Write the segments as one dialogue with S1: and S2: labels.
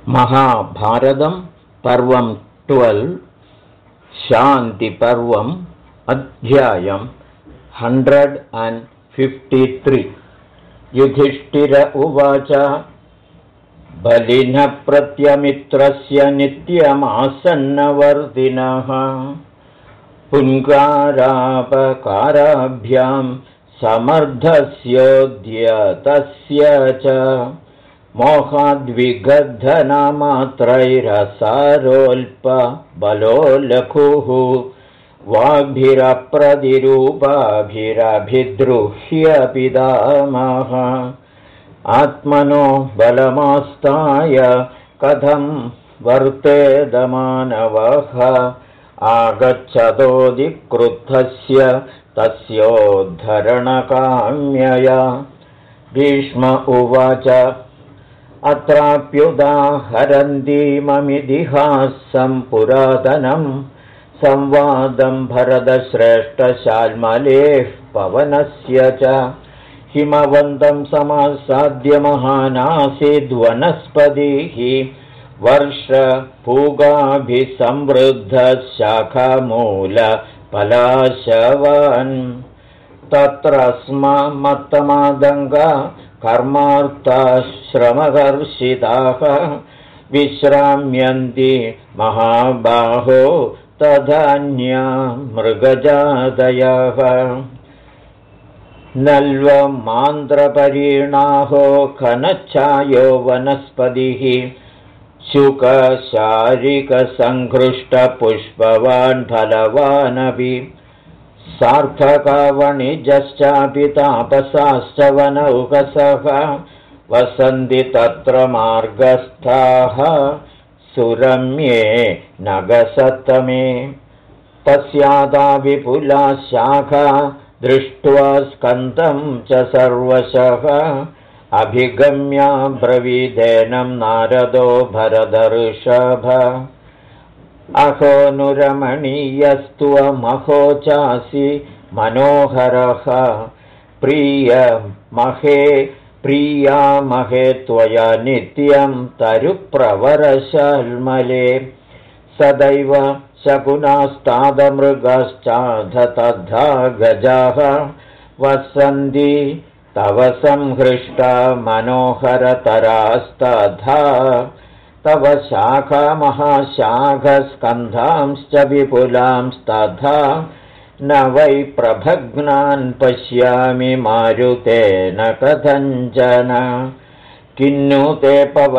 S1: महाभारतं पर्वं 12 शान्तिपर्वम् अध्यायं 153 युधिष्ठिर उवाच बलिनः प्रत्यमित्रस्य नित्यमासन्नवर्तिनः पुङ्गारापकाराभ्यां समर्थस्योद्यतस्य च मोहाद्विगद्धनामात्रैरसारोल्पबलोलघुः वाग्भिरप्रतिरूपाभिरभिद्रुह्य पितामह आत्मनो बलमास्ताय कथं वर्तेदमानवः आगच्छतोऽधिक्रुद्धस्य तस्योद्धरणकाम्यया। भीष्म उवाच अत्राप्युदाहरन्तीममितिहासं पुरातनं संवादं भरतश्रेष्ठशाल्मलेः पवनस्य च हिमवन्तं समासाद्य महानासीद्वनस्पतिः वर्षपूगाभिसंवृद्धः शाखामूलपलाशवान् तत्र स्म मत्तमादङ्गा कर्मार्थश्रमकर्षिताः विश्राम्यन्ति महाबाहो तदन्या मृगजादयः नल्वमान्द्रपरीणाहो खनच्छायो वनस्पतिः शुकशारिकसङ्घृष्टपुष्पवान् फलवानपि सार्थकवणिजश्चापि तापसाश्च वनौकसः वसन्ति तत्र मार्गस्थाः सुरम्ये नगसत्तमे तस्यादा विपुला शाखा दृष्ट्वा स्कन्दं च सर्वशः अभिगम्याब्रवीदेनं नारदो भरतऋषभ अहो नुरमणीयस्त्वमहो चासि मनोहरः प्रियामहे त्वया नित्यं तरुप्रवरशाल्मले सदैव शकुनास्तादमृगश्चाध तद्धा गजाः वसन्ति तव संहृष्टा मनोहरतरास्तथा तव शाखा महाशाखस्कन्धांश्च विपुलांस्तथा न वै प्रभग्नान् पश्यामि मारुतेन कथञ्चन किन्नु ते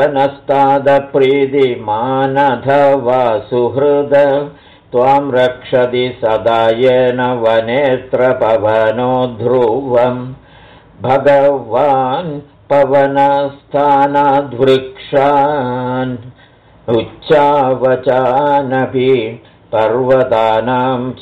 S1: पवनस्तादप्रीतिमानधवा सुहृद त्वां रक्षति सदा येन वनेऽत्र पवनो ध्रुवम् भगवान् पवनस्थानाद्वृक्षान् उच्चावचानपि पर्वतानां च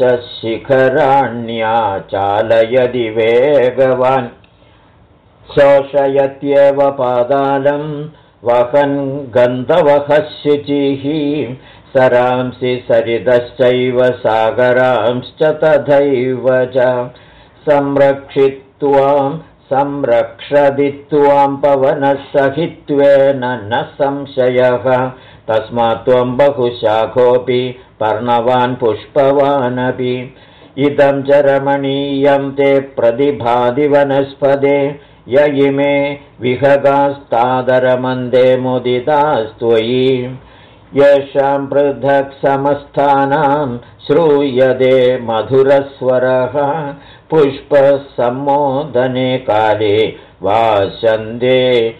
S1: शिखराण्याचालयति वेगवान् शोषयत्येव पादालं वहन् गन्धवः शुचिः सरांसि सरितश्चैव सागरांश्च तथैव च संरक्षति त्वां पवनः सहित्वेन न संशयः तस्मात् त्वं बहुशाखोऽपि पर्णवान् पुष्पवानपि इदं च रमणीयं ते प्रतिभाति वनस्पते य इमे विहगास्तादरमन्दे मुदितास्त्वयि येषां पृथक् समस्थानां श्रूयते मधुरस्वरः पुष्पसम्मोदने काले वासन्ते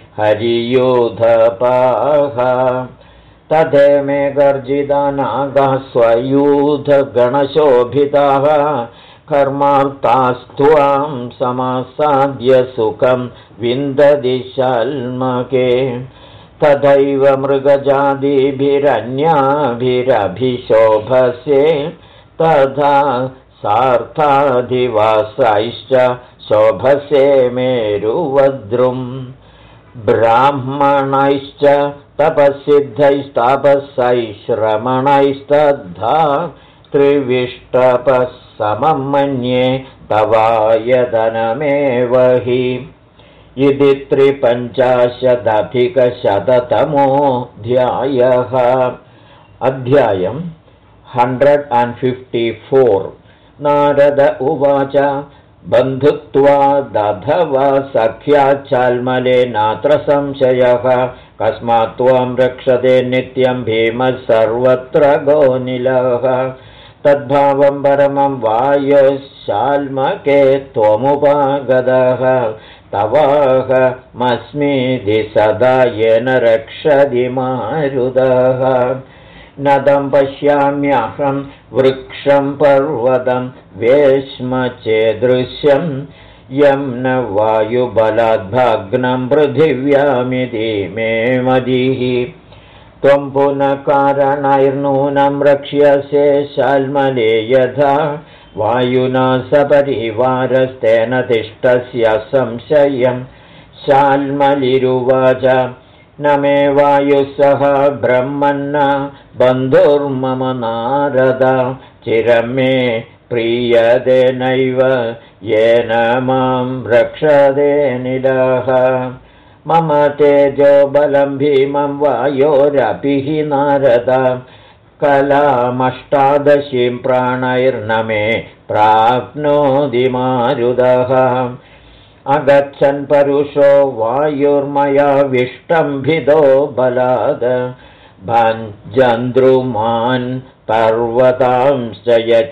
S1: हरियूथपाः तथेमे गर्जिता नागाः स्वयूथगणशोभिताः कर्मार्तास्त्वां समासाद्य सुखं विन्दति शाल्मके तथैव मृगजातिभिरन्याभिरभिशोभसे तथा सार्थाधिवासाश्च शोभसे मेरुवद्रुम् ब्राह्मणैश्च तपःसिद्धैस्तापसैः श्रमणैस्तद्धा त्रिविष्टपः समं मन्ये तवायतनमेव हि इति 350-अधिकशततमोऽध्यायः। अध्यायम् 154। नारद उवाच बन्धुत्वादथवा सख्याच्चाल्मले नात्र संशयः कस्मात् त्वां रक्षते नित्यं भीमः सर्वत्र गोनिलः तद्भावं परमं वायोश्चाल्मके त्वमुपागतः तवाहमस्मीति सदा येन रक्षति मारुतः नदं पश्याम्यहं वृक्षं पर्वतं वेश्म चेदृश्यं यं न वायुबलाद्भग्नं पृथिव्यामिति मे मतिः त्वं पुनः कारणैर्नूनं रक्ष्यसे शाल्मले यथा वायुना सपरिवारस्तेन तिष्ठस्य संशयं शाल्मलिरुवाच न मे वायुः सह ब्रह्मन्न बन्धुर्मम नारद चिरं मे प्रीयते नैव येन मां रक्षते निलः मम तेजो बलं भीमं वायोरपि हि नारद कलामष्टादशीं प्राणैर्न मे प्राप्नोति मारुतः अगच्छन् परुषो वायुर्मया विष्टम्भिदो बलाद भञ्जन्द्रुमान् पर्वतांश्च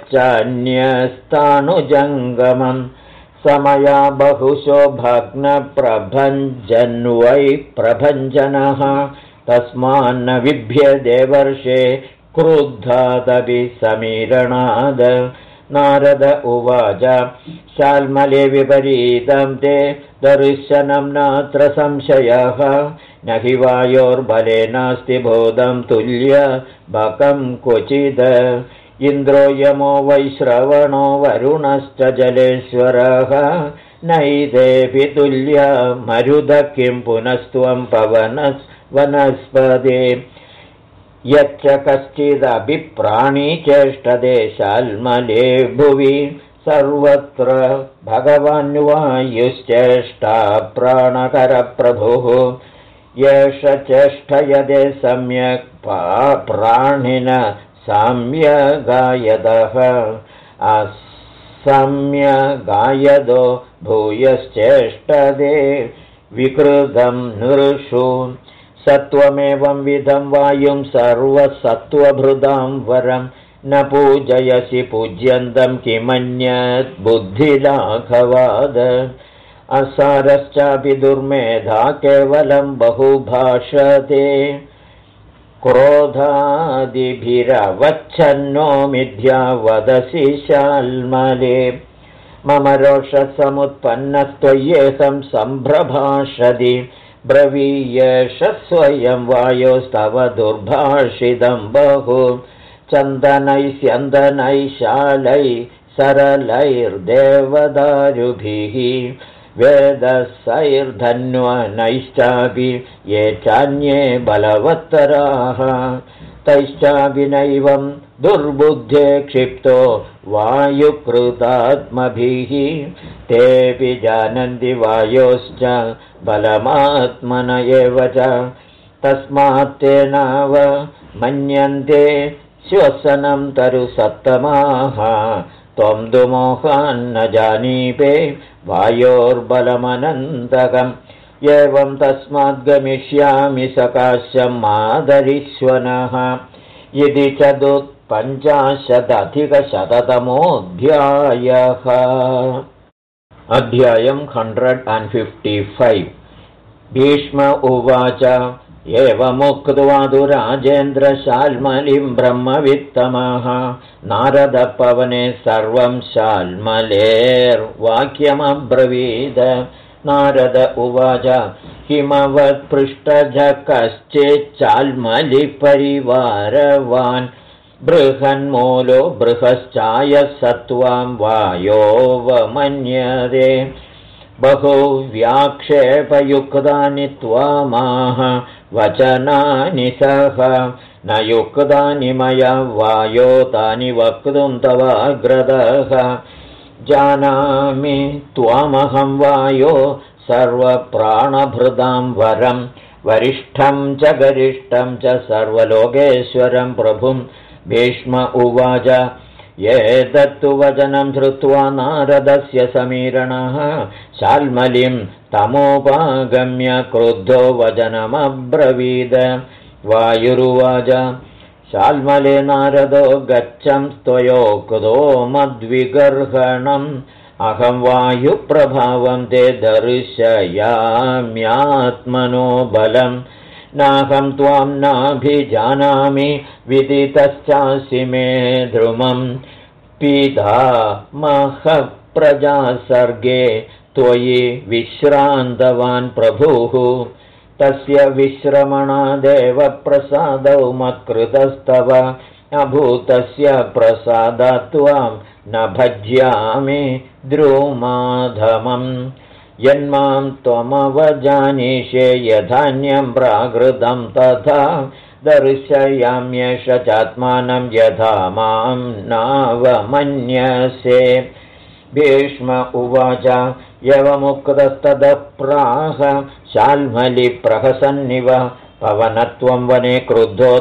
S1: यच्चान्यस्तानुजङ्गमं समया बहुशो भग्नप्रभञ्जन्वै प्रभञ्जनः तस्मान्न विभ्यते वर्षे क्रुद्धादपि समीरणाद नारद उवाच शाल्मले विपरीतं ते दर्शनं नात्र संशयः न हि वायोर्बले नास्ति बोधं तुल्य बकं क्वचिद इन्द्रो यमो वैश्रवणो वरुणश्च जलेश्वरः नैतेऽपि तुल्य मरुद किं पुनस्त्वं पवनवनस्पते यच्च कश्चिदभिप्राणी चेष्टते शाल्मले भुवि सर्वत्र भगवान् वायुश्चेष्टा प्राणकरप्रभुः येष चेष्टयते सम्यक् प्राणिन साम्यगायतः असम्यगायदो भूयश्चेष्टते विकृतं नृषु सत्वमेवं विधं वायुं सर्वसत्त्वभृदां वरं न पूजयसि पूज्यन्तं किमन्यत् बुद्धिलाघवाद असारश्चापि दुर्मेधा केवलं बहुभाषते क्रोधादिभिरवच्छन्नो मिथ्या वदसि शाल्मले मम रोषसमुत्पन्नस्त्वय्येहं सम्भ्रभाषति ब्रवीयेष स्वयं वायोस्तव दुर्भाषितं बहु चन्दनैः स्यन्दनैः शालैः सरलैर्देवदारुभिः वेदसैर्धन्वनैश्चापि ये चान्ये बलवत्तराः तैश्चापि नैवं दुर्बुद्धे क्षिप्तो वायुकृतात्मभिः तेऽपि जानन्ति वायोश्च बलमात्मन एव च तस्मात् तेनाव मन्यन्ते श्वसनं तरुसत्तमाः त्वं तु मोहान्न जानीपे वायोर्बलमनन्तकम् एवं तस्माद् गमिष्यामि सकाशं मादरिष्वनः इति 450-अधिकशततमोऽध्यायः। अध्यायम् 155। भीष्म उवाच एवमुक्त्वा तु राजेन्द्र शाल्मलिं ब्रह्मवित्तमः नारदपवने सर्वं शाल्मलेर्वाक्यमब्रवीद नारद उवाच किमवत्पृष्टज कश्चिच्चाल्मलिपरिवारवान् बृहन्मूलो बृहश्चायः सत्त्वां वायोवमन्यते बहुव्याक्षेपयुक्तानि त्वामाह वचनानि सह न युक्तानि मया वायो तानि वक्तुं तवाग्रदः जानामि त्वामहं वायो सर्वप्राणभृदां वरं वरिष्ठं च गरिष्ठं च सर्वलोकेश्वरं प्रभुं। भीष्म उवाच एतत्तु वचनं श्रुत्वा नारदस्य समीरणः शाल्मलीं तमोपागम्य क्रुद्धो वचनमब्रवीद। वायुरुवाच शाल्मले नारदो गच्छं त्वयोक्तो मद्विगर्हणम् अहं वायुप्रभावं ते दर्शयाम्यात्मनो बलम् नाहं त्वां नाभिजानामि विदितश्चासि मे ध्रुमं पितामहप्रजासर्गे त्वयि विश्रान्तवान् प्रभुः तस्य विश्रमणादेव प्रसादौ मत्कृतस्तव अभूतस्य प्रसादात् त्वां न भज्यामि द्रुमाधमम् यन्मां त्वमवजानीषे यथान्यं प्राकृतं तथा दर्शयाम्येष चात्मानं यथा मां नावमन्यसे। भीष्म उवाच एवमुक्तस्ततः प्राह शाल्मलिप्रहसन्निव पवनत्वं वने क्रुद्धो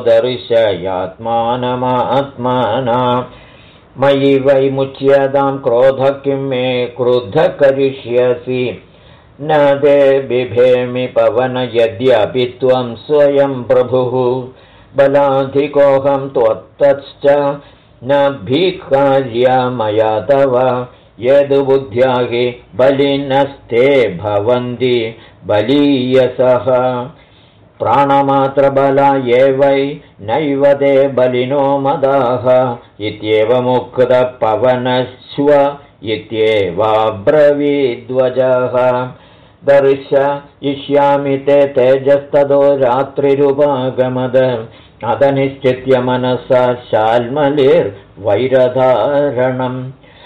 S1: दर्शयात्मानमात्मना मयि वैमुच्यतां क्रोधः किं मे क्रुद्धः करिष्यसि न ते बिभेमि पवन यद्यपि त्वं स्वयं प्रभुः बलाधिकोऽहं त्वत्तश्च न भीकार्या मया तव यदुबुद्ध्या हि बलिनस्ते भवन्ति बलीयसः प्राणमात्रबला ये वै नैव ते बलिनो मदाः इत्येवमुक्तः पवनश्व इत्येवाब्रवीद्वजः दर्शयिष्यामि ते तेजस्ततो रात्रिरुपागमद अतनिश्चित्य मनसा शाल्मलिर्वैरधारणम्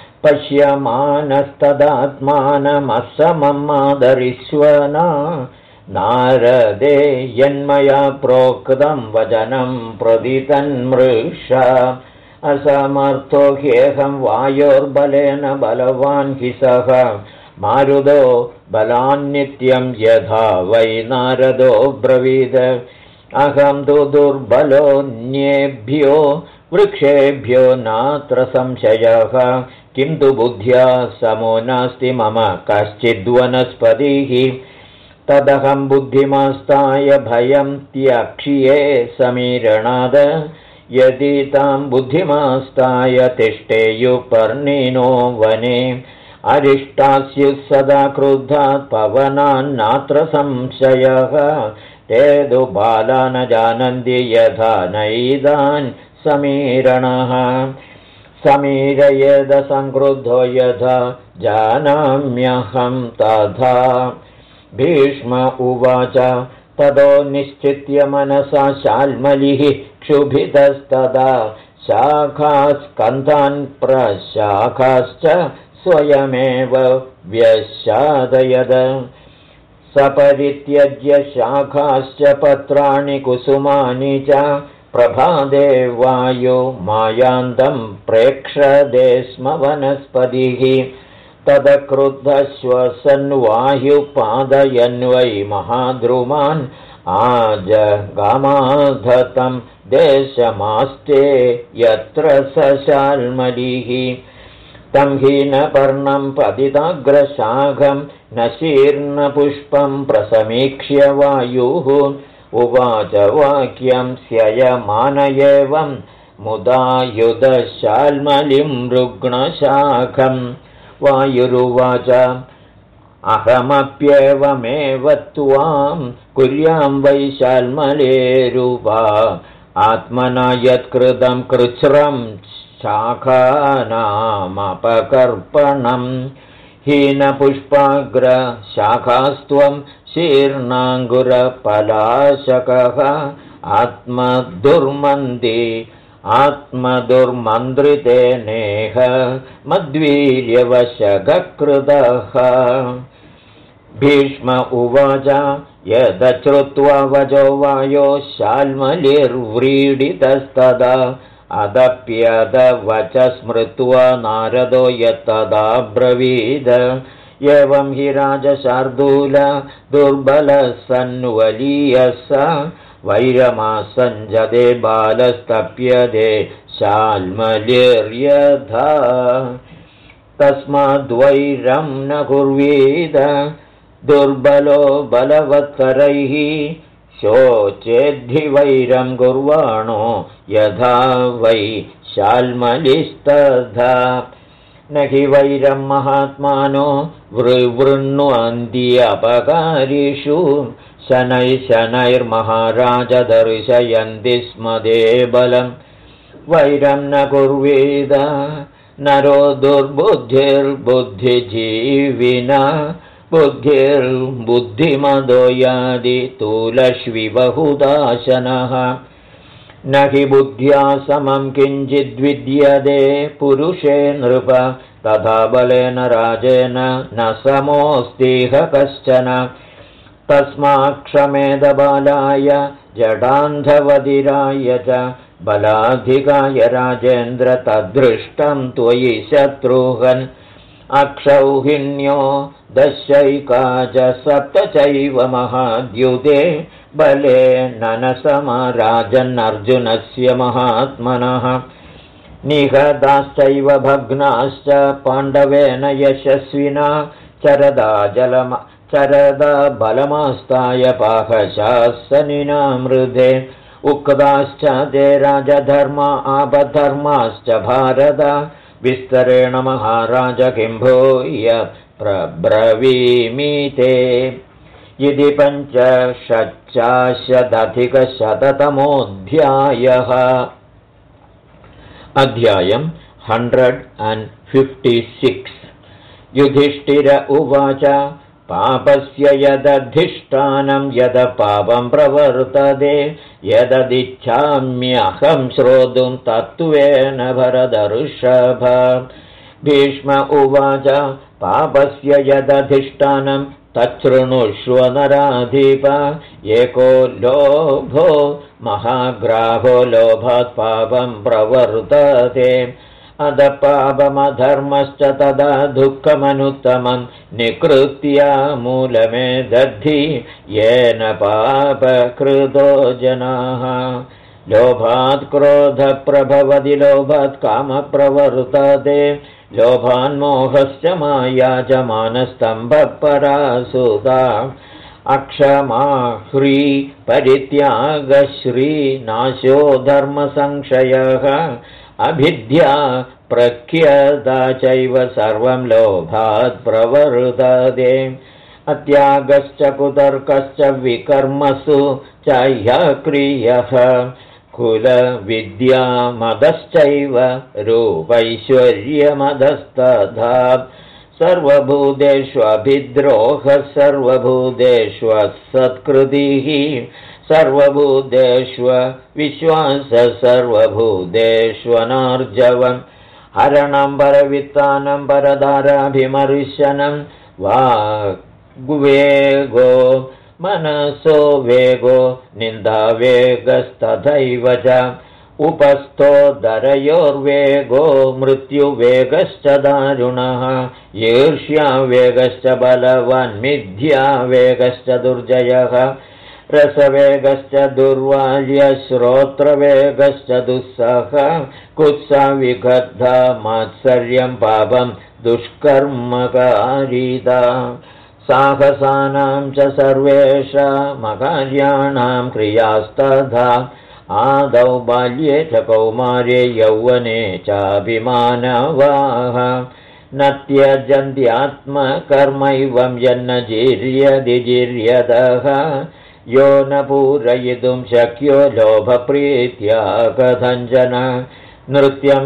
S1: पश्यमानस्तदात्मानमसमम् आदरिष्वना नारदे यन्मया प्रोक्तं वचनं प्रदितन्मृषा असमर्थो ह्येहं वायोर्बलेन बलवान् हि सः मारुदो बलान्नित्यं यथा वै नारदो ब्रवीद अहं तु दुर्बलोऽन्येभ्यो वृक्षेभ्यो नात्र संशयः किन्तु बुद्ध्या समो नास्ति मम कश्चिद्वनस्पतिः तदहं बुद्धिमास्ताय भयं त्यक्ष्ये समीरणाद यदि तां बुद्धिमास्ताय तिष्ठेयुपर्णिनो वने अरिष्टास्युः सदा क्रुद्धात् पवनान्नात्र संशयः ते तु बाला न जानन्ति यथा नैदान् समीरणः समीरयेद संक्रुद्धो यथा जानाम्यहं तथा। भीष्म उवाच ततो निश्चित्य मनसा शाल्मलिः क्षुभितस्तदा शाखास्कन्धान् प्रशाखाश्च स्वयमेव व्यशादयद सपरित्यज्य शाखाश्च पत्राणि कुसुमानि च प्रभाते वायो मायान्तं प्रेक्षदे स्म वनस्पतिः तदक्रुद्धश्वसन्वायुपादयन्वै महाद्रुमान् आजगामाधतं देशमास्ते यत्र स शाल्मलिः तं हीनपर्णं पतिताग्रशाखं न शीर्णपुष्पं प्रसमीक्ष्य वायुः उवाच वाक्यं स्ययमान एवं मुदायुधशाल्मलिं रुग्णशाखम् वायुरुवाच अहमप्येवमेव त्वां कुर्यां वै शाल्मलेरुवा आत्मना यत्कृतं कृच्छ्रं शाखानामपकर्पणम् हीनपुष्पाग्रशाखास्त्वं शीर्णाङ्गुरपलाशकः आत्मदुर्मन्त्रितेनेह मद्वीर्यवशगकृतः। भीष्म उवाच यदश्रुत्वा वचो वायो शाल्मलिर्व्रीडितस्तदा अदप्यदवच स्मृत्वा नारदो यत्तदा ब्रवीद एवं हि राजशार्दूल दुर्बलः सन्वलीयः वैरमासञ्जते बालस्तप्यते शाल्मलिर्यथा तस्माद्वैरं न कुर्वीद दुर्बलो बलवत्तरैः शोचेद्धि वैरं कुर्वाणो यथा वै शाल्मलिस्तथा न हि वैरं महात्मानो वृवृण्वन्त्यपकारिषु शनैर्महाराज दर्शयन्ति स्म ते बलं वैरं न कुर्वीद नरो दुर्बुद्धिर्बुद्धिजीविना बुद्धिर्बुद्धिमदो यादि तूलश्विबहुदाशनः न हि बुद्ध्या समं किञ्चिद्विद्यते पुरुषे नृप तथा बलेन राजेन न समोऽस्तिह कश्चन तस्माक्षमेदबालाय जडान्धवदिराय च बलाधिकाय राजेन्द्र तद्दृष्टं त्वयि शत्रुघ्न अक्षौहिण्यो दशैका च सप्त चैव महाद्युते बले ननसमराजन्नर्जुनस्य महात्मनः निहताश्चैव भग्नाश्च पाण्डवेन यशस्विना चरदा बलमास्ताय पाकशासनिनामृधे उक्ताश्च ते राजधर्मा आपधर्माश्च भारत विस्तरेण महाराज किं भूय प्रब्रवीमीते यदि 5,600,000-तमोऽध्यायः अध्यायम् 156 युधिष्ठिर उवाच पापस्य यदधिष्ठानं यद पापं प्रवर्तते यददिच्छाम्यहं श्रोतुं तत्त्वेन भरतर्षभ भीष्म उवाच पापस्य यदधिष्ठानं तच्छृणुष्व नराधिप एको लोभो महाग्राहो लोभात् पापं प्रवर्तते अधपापमधर्मश्च तदा दुःखमनुत्तमं निकृत्य मूलमे दद्धि येन पापकृतो जनाः लोभात् क्रोधप्रभवति लोभात् कामप्रवर्तते लोभान्मोहश्च माया च मानस्तम्भपरासुता अक्षमा ह्री परित्यागश्री नाशो धर्मसंक्षयः अभिद्या प्रख्यता चैव सर्वं लोभात् प्रवर्तते अत्यागश्च कुतर्कश्च विकर्मसु च ह्यक्रियः कुलविद्या मदश्चैव रूपैश्वर्यमदस्तथा सर्वभूतेष्वभिद्रोहः सर्वभूतेष्वसत्कृतिः सर्वभूतेष्वविश्वासः सर्वभूतेष्वनार्जवम् हरणं परवित्तानं परदाराभिमर्शनं वाग्वेगो मनसो वेगो निन्दावेगस्तथैव च उपस्थोदरयोर्वेगो मृत्युवेगश्च दारुणः ईर्ष्यावेगश्च बलवान् मिथ्यावेगश्च दुर्जयः रसवेगश्च दुर्वाल्यश्रोत्रवेगश्च दुःसह कुत्साविगद्धा मात्सर्यं पापं दुष्कर्मकारिता साहसानां च सर्वेषामकार्याणां क्रियास्तथा आदौ बाल्ये च कौमारे यौवने चाभिमानवाः न त्यजन्त्यात्मकर्मैवं यन्न जीर्यदिजीर्यतः यो न पूरयितुं शक्यो लोभप्रीत्या कथञ्चन नृत्यं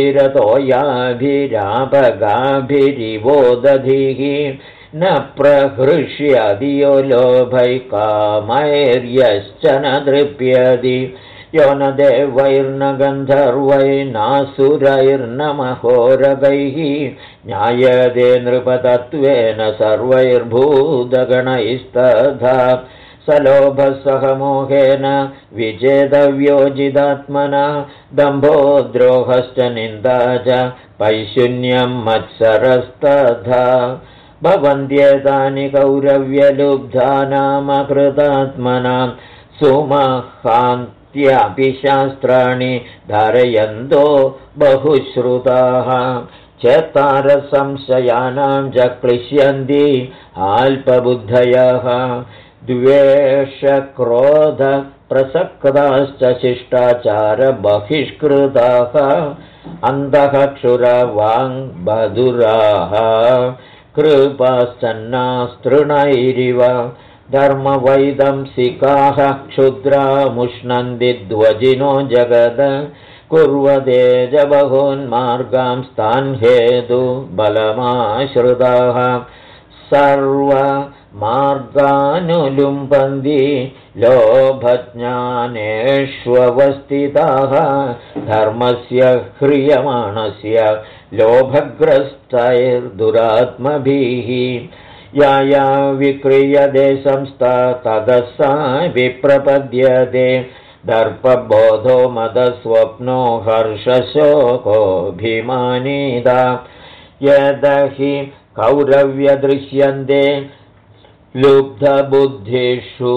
S1: गम्भीरतोयाभिरापगाभिरिवोदधिः न प्रहृष्यति यो लोभैकामैर्यश्च न तृप्यति यो न देवैर्न गन्धर्वैर्नासुरैर्न महोरगैः ज्ञायते नृपतत्त्वेन सर्वैर्भूतगणैस्तथा सलोभसह मोहेन विचेदव्योजिदात्मना दम्भो द्रोहश्च निन्दा च पैशून्यं मत्सरस्तथा भवन्त्येतानि कौरव्यलुब्धानामकृतात्मनां सुमहान्त्यपि शास्त्राणि धारयन्तो बहुश्रुताः चेतारसंशयानां च क्लिश्यन्ति अल्पबुद्धयः द्वेषक्रोधप्रसक्ताश्च शिष्टाचारबहिष्कृताः अन्धः क्षुरवाङ्बधुराः कृपाश्चन्नास्तृणैरिव धर्मवैदंसिकाः क्षुद्रामुष्णन्ति ध्वजिनो जगद कुर्वते च बहून्मार्गांस्तान् हेतु बलमाश्रिताः सर्वमार्गानुलुम्बन्ति लोभज्ञानेष्वस्थिताः धर्मस्य ह्रियमाणस्य लोभग्रस्तैर्दुरात्मभिः या विक्रियते संस्था ततः सा विप्रपद्यते दर्पबोधो मदस्वप्नो हर्षशोकोऽभिमानिता यदहि कौरव्यदृश्यन्ते लुब्धबुद्धिषु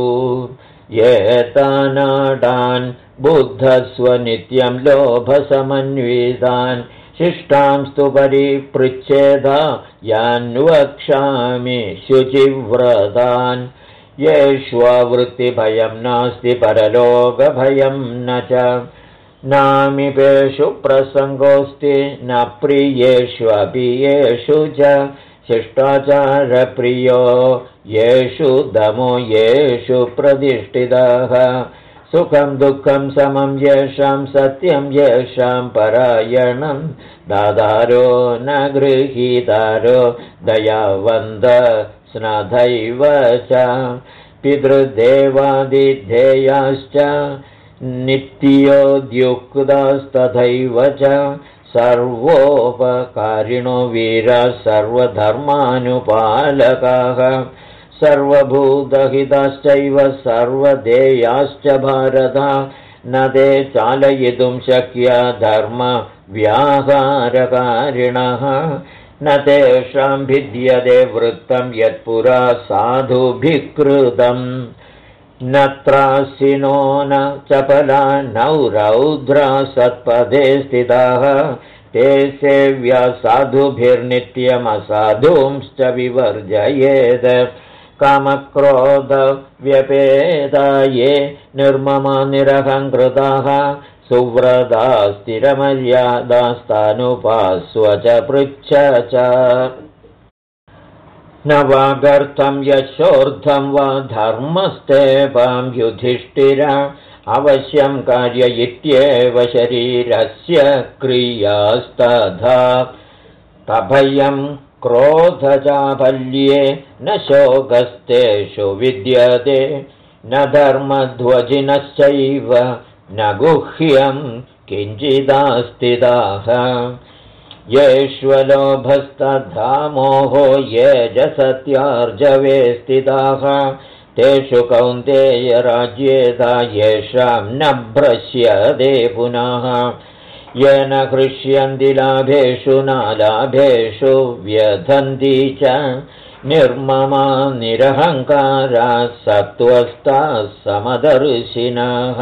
S1: एतानाडान् बुद्धस्व नित्यं लोभसमन्वितान् शिष्टांस्तु परिपृच्छेदा यान्वक्ष्यामि शुचिव्रतान् येष्ववृत्तिभयं नास्ति परलोकभयं न च नामिपेषु प्रसङ्गोऽस्ति न प्रियेष्वपि येषु च शिष्टाचारप्रियो येषु दमो येषु प्रतिष्ठितः सुखं दुःखं समं येषां सत्यं येषां परायणं दातारो न गृहीतारो दयावन्त स्नदैव च पितृदेवादिध्येयाश्च नित्योद्युक्तास्तथैव च सर्वोपकारिणो वीराः सर्वधर्मानुपालकाः सर्वभूतहिताश्चैव सर्वदेयाश्च भारत न ते चालयितुं शक्या धर्मव्याहारकारिणः न तेषां भिद्यते वृत्तं यत्पुरा साधुभिः कृतम् न त्रासिनो न चपला नौ रौद्रा सत्पदे स्थिताः ते सेव्या साधुभिर्नित्यमसाधुंश्च विवर्जयेत् कामक्रोधव्यपेता ये निर्ममा निरहङ्कृताः सुव्रता स्थिरमर्यादास्तानुपास्व च पृच्छ च न वागर्थं यशोर्धं वा धर्मस्तेवां युधिष्ठिर अवश्यं कार्य इत्येव शरीरस्य क्रियास्तथा तभयं क्रोधचापल्ये न शोकस्तेषु विद्यते न धर्मध्वजिनश्चैव न गुह्यं किञ्चिदास्तिदाः येष्वलोभस्तथा मोहो ये च सत्यार्जवे स्थिताः तेषु कौन्तेयराज्येता येषां न भ्रश्यते पुनः येन हृष्यन्ति लाभेषु नालाभेषु व्यधन्ति च निर्ममा निरहङ्कारा सत्त्वस्थाः समदर्शिनः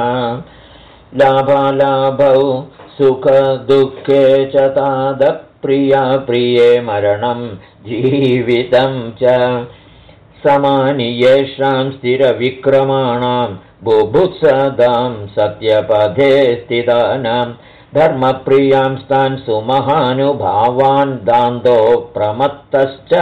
S1: लाभालाभौ सुखदुःखे च तादप्रिया प्रिये मरणं जीवितं च समानि येषां स्थिरविक्रमाणां बुभुत्सदां सत्यपथे स्थितानां धर्मप्रियां स्तान् सुमहानुभावान् दान्तो प्रमत्तश्च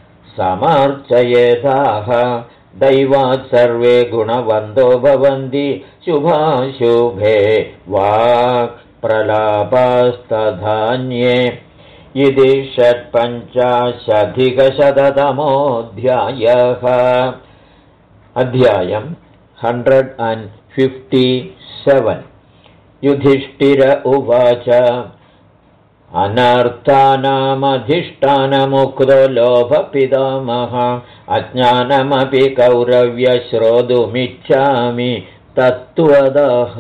S1: समर्चयेताः दैवात् सर्वे गुणवन्तो भवन्ति शुभाशुभे वाक् प्रलापास्तधान्ये इति 155 अध्यायम् 157 युधिष्ठिर उवाच अनर्थानामधिष्ठानमुक्तो लोभपितामहः अज्ञानमपि कौरव्य श्रोतुमिच्छामि तत्त्वतः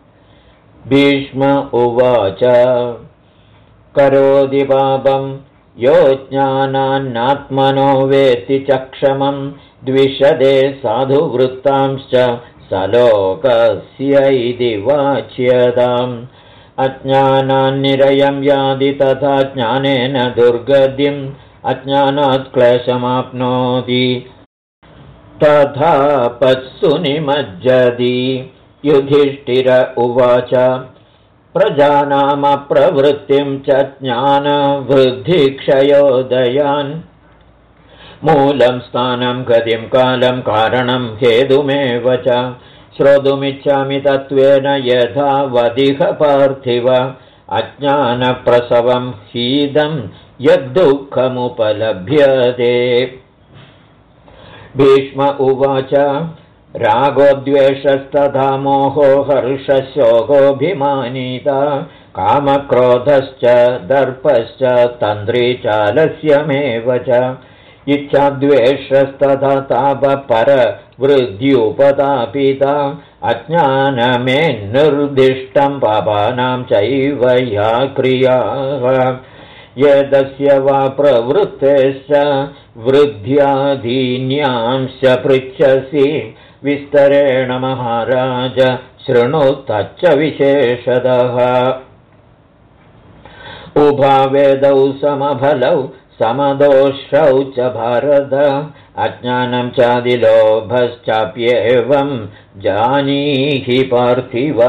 S1: भीष्म उवाच करोति पापं यो ज्ञानान्नात्मनो वेत्ति चक्षमं द्विषदे साधुवृत्तांश्च सलोकस्य इति वाच्यताम् अज्ञानान्निरयं यादि तथा ज्ञानेन दुर्गतिम् अज्ञानात् क्लेशमाप्नोति तथा पत्सु निमज्जति युधिष्ठिर उवाच प्रजानामप्रवृत्तिं च ज्ञानवृद्धिक्षयोदयान् मूलं स्थानं गतिं कालं कारणं हेतुमेव च श्रोतुमिच्छामि तत्त्वेन यथा वदिह पार्थिव अज्ञानप्रसवं हीदं यद्दुःखमुपलभ्यते भीष्म उवाच रागोद्वेषस्तथा मोहो हर्षशोकोऽभिमानिता कामक्रोधश्च दर्पश्च तन्द्रीचालस्यमेव च इच्छाद्वेषस्तथा तापपरवृद्ध्युपतापिता अज्ञानमेन्निर्दिष्टं पापानां चैव या क्रियाः यदस्य वा प्रवृत्तेश्च वृद्ध्यादीन्यांश्च पृच्छसि विस्तरेण महाराज शृणु तच्च विशेषतः उभावेदौ समफलौ समदोषौ च भारत अज्ञानं चादिलोभश्चाप्येवं जानीहि पार्थिव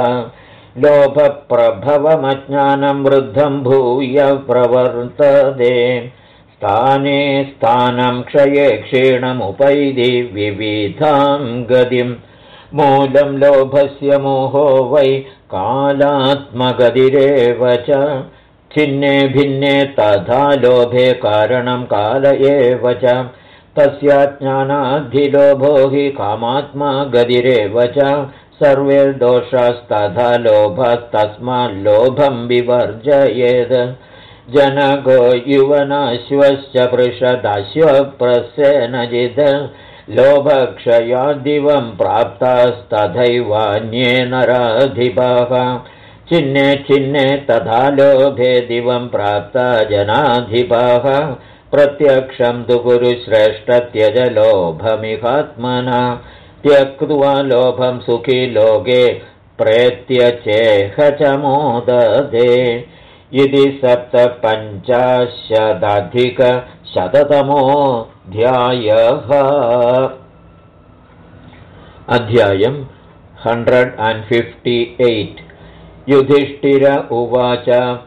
S1: लोभप्रभवमज्ञानं वृद्धं भूय प्रवर्तते स्थाने स्थानं क्षये क्षीणमुपैति विविधां गतिं मूलं लोभस्य मोहो वै कालात्मगतिरेव च छिन्ने भिन्ने तथा लोभे कारणं काल एव च तस्याज्ञानाद्धिलोभो हि कामात्मा गतिरेव च सर्वे दोषास्तथा लोभस्तस्माल्लोभं विवर्जयेत् जनको युवनाश्वश्च पृषदाश्वप्रसेनजित् लोभक्षयाद्दिवं प्राप्तास्तथैवान्ये नराधिपाः छिन्ने छिन्ने तथा लोभे दिवं प्राप्ता जनाधिपाः प्रत्यक्षं तु कुरुश्रेष्ठ त्यज लोभमिहात्मना त्यक्त्वा लोभं सुखी लोके प्रेत्य चेह च मोदते इति 750-शततमोऽध्यायः अध्यायम् 158 युधिष्ठिर उवाच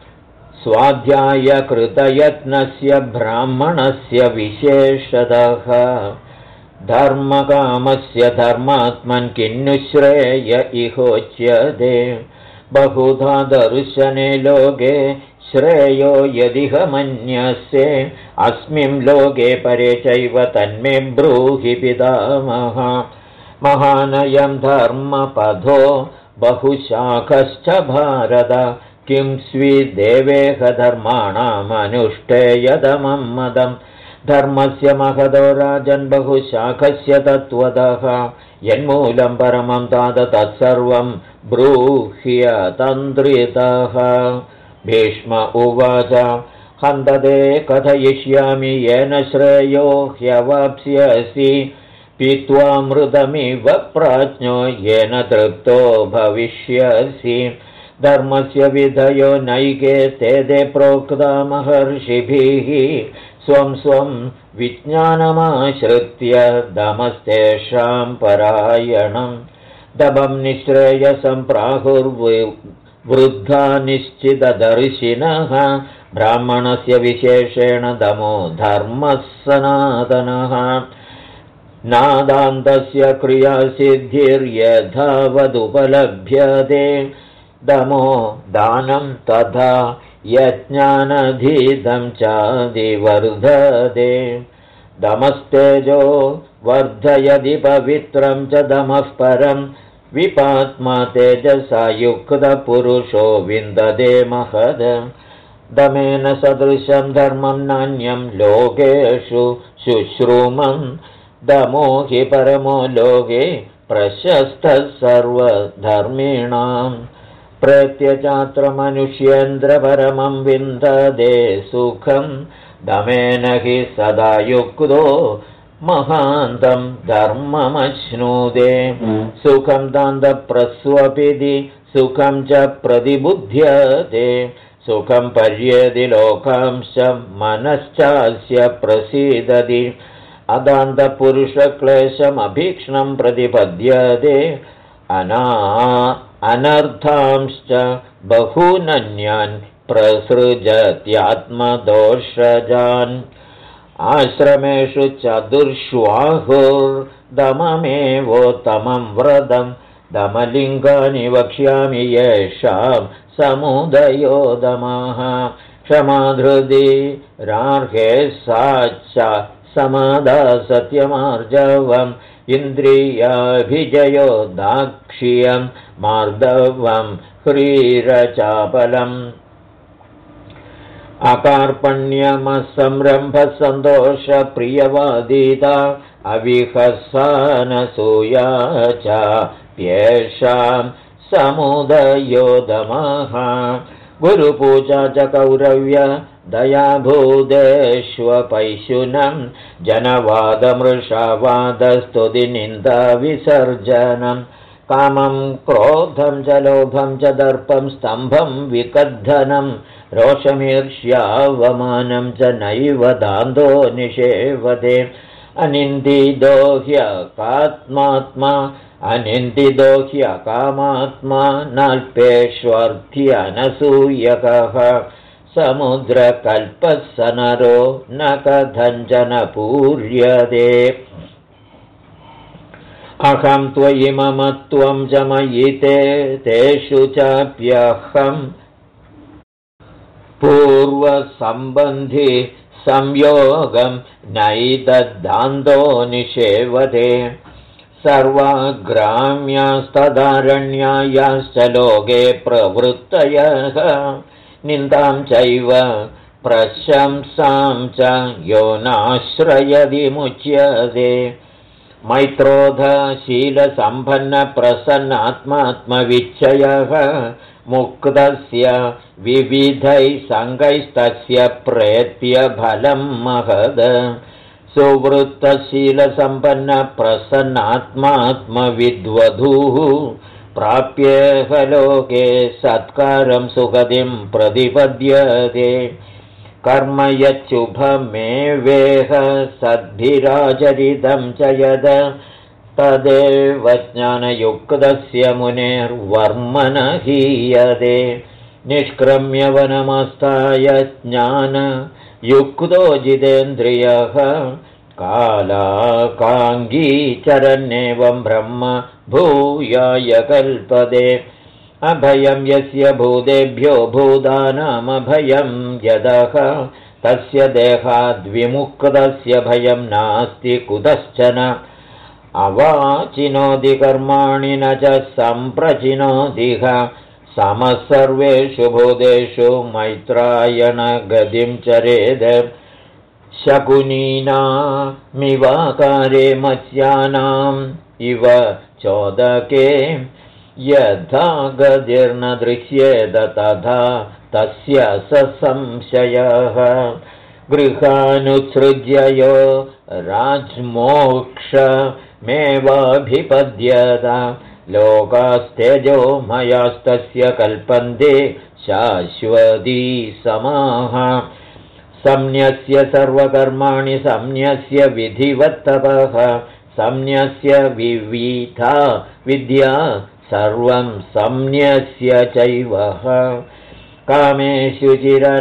S1: स्वाध्यायकृतयत्नस्य ब्राह्मणस्य विशेषतः धर्मकामस्य धर्मात्मन् किन्नु श्रेय इहोच्यते बहुधा दर्शने लोके श्रेयो यदिह मन्यसे अस्मिन् लोके परे चैव तन्मे ब्रूहि पितामह महानयं धर्मपथो बहुशाखश्च भारत किं स्वीदेवेह धर्माणामनुष्ठेयदमं मदम् धर्मस्य महदो राजन् बहुशाखस्य तत्त्वतः यन्मूलं परमं तात तत्सर्वं ब्रूह्यतन्त्रितः भीष्म उवाच हन्तते कथयिष्यामि येन श्रेयो ह्यवाप्स्यसि पीत्वामृतमिव प्राज्ञो येन तृप्तो भविष्यसि धर्मस्य विधयो नैके ते प्रोक्ता महर्षिभिः स्वं स्वं विज्ञानमाश्रित्य दमस्तेषां परायणं दभं निःश्रेयसं प्राहुर्वृद्धा निश्चितदर्शिनः ब्राह्मणस्य विशेषेण दमो धर्मः सनातनः नादान्तस्य क्रियासिद्धिर्यथावदुपलभ्यते दमो दानं तथा यज्ञानधीतं चादिवर्धते दमस्तेजो वर्धयदि पवित्रं च दमः परं विपात्मा तेजसा युक्तपुरुषो विन्दते महद दमेन सदृशं धर्मं नान्यं लोकेषु शुश्रूमं दमो हि परमो लोके प्रशस्तः सर्वधर्मिणाम् प्रत्यचात्र मनुष्येन्द्र परमं विन्दते सुखं दमेन हि सदा युक्तो महान्तं धर्ममश्नुते सुखं दान्तप्रस्वपिति सुखं च प्रतिबुध्यते सुखं पर्येति लोकांश्च मनश्चास्य प्रसीदति अदान्तपुरुषक्लेशमभीक्ष्णं प्रतिपद्यते अनर्थांश्च बहूनन्यान् प्रसृजत्यात्मदोषजान् आश्रमेषु चतुर्ष्वाहुर्दममेवोत्तमं व्रतं दमलिङ्गानि वक्ष्यामि येषां समुदयो दमः क्षमाधृति रार्हे साच्च समादा सत्यमार्जवम् इन्द्रियाभिजयो दाक्ष्यं मार्दवं ह्रीरचापलम् अकार्पण्यमसंरम्भसन्तोषप्रियवादिता अविहसानसूया च प्येषां समुदयो दमः गुरुपूजा च कौरव्य दयाभूदेष्वपैशुनं जनवादमृषावादस्तुतिनिन्दाविसर्जनं कामं क्रोधं च लोभं च दर्पं स्तम्भं विकद्धनं रोषमीर्ष्यावमानं च नैव दान्तो निषेवते अनिन्दितो ह्यकामात्मा नाल्पेष्वर्थ्यनसूयकः समुद्रकल्पः स नरो न कथञ्चन पूर्यते अहं त्वयि मम त्वं च मयि तेषु चाप्यहं पूर्वसम्बन्धि संयोगं नैतद्दान्तो निषेवते सर्वाग्राम्यास्तदारण्यायाश्च लोके प्रवृत्तयः निन्दां चैव प्रशंसां च यो नाश्रयति मुच्यते मैत्रोधशीलसम्पन्नप्रसन्नात्मात्मविच्छयः मुक्तस्य विविधैः सङ्गैस्तस्य प्रेत्य फलं महद सुवृत्तशीलसम्पन्नप्रसन्नात्मात्मविद्वधूः प्राप्येह लोके सत्कारं सुखदिं प्रतिपद्यते कर्म यच्छुभमेवेह सद्भिराचरितं च यद तदेव ज्ञानयुक्तस्य मुनेर्वर्मण हीयते निष्क्रम्य वनमस्थाय ज्ञानयुक्तो जितेन्द्रियः कालाकाङ्गी चरन्नेवं ब्रह्म भूयाय कल्पते अभयं यस्य भूतेभ्यो भूतानामभयं यदः तस्य देहाद्विमुक्तस्य भयं नास्ति कुतश्चन अवाचिनोति कर्माणि न च सम्प्रचिनोतिह समः सर्वेषु भूतेषु मैत्रायण गतिं चरेद शकुनीनामिवाकारे मत्स्यानाम् इव चोदके यथा गतिर्न दृश्येत तथा तस्य संशयः गृहानुसृज्य यो राजमोक्षमेवाभिपद्यत लोकास्तेजो मयास्तस्य कल्पन्ते शाश्वती समाः संन्यस्य सर्वकर्माणि संन्यस्य विधिवत्तपः संन्यस्य विविधा विद्या सर्वं संन्यस्य चैवः कामेषु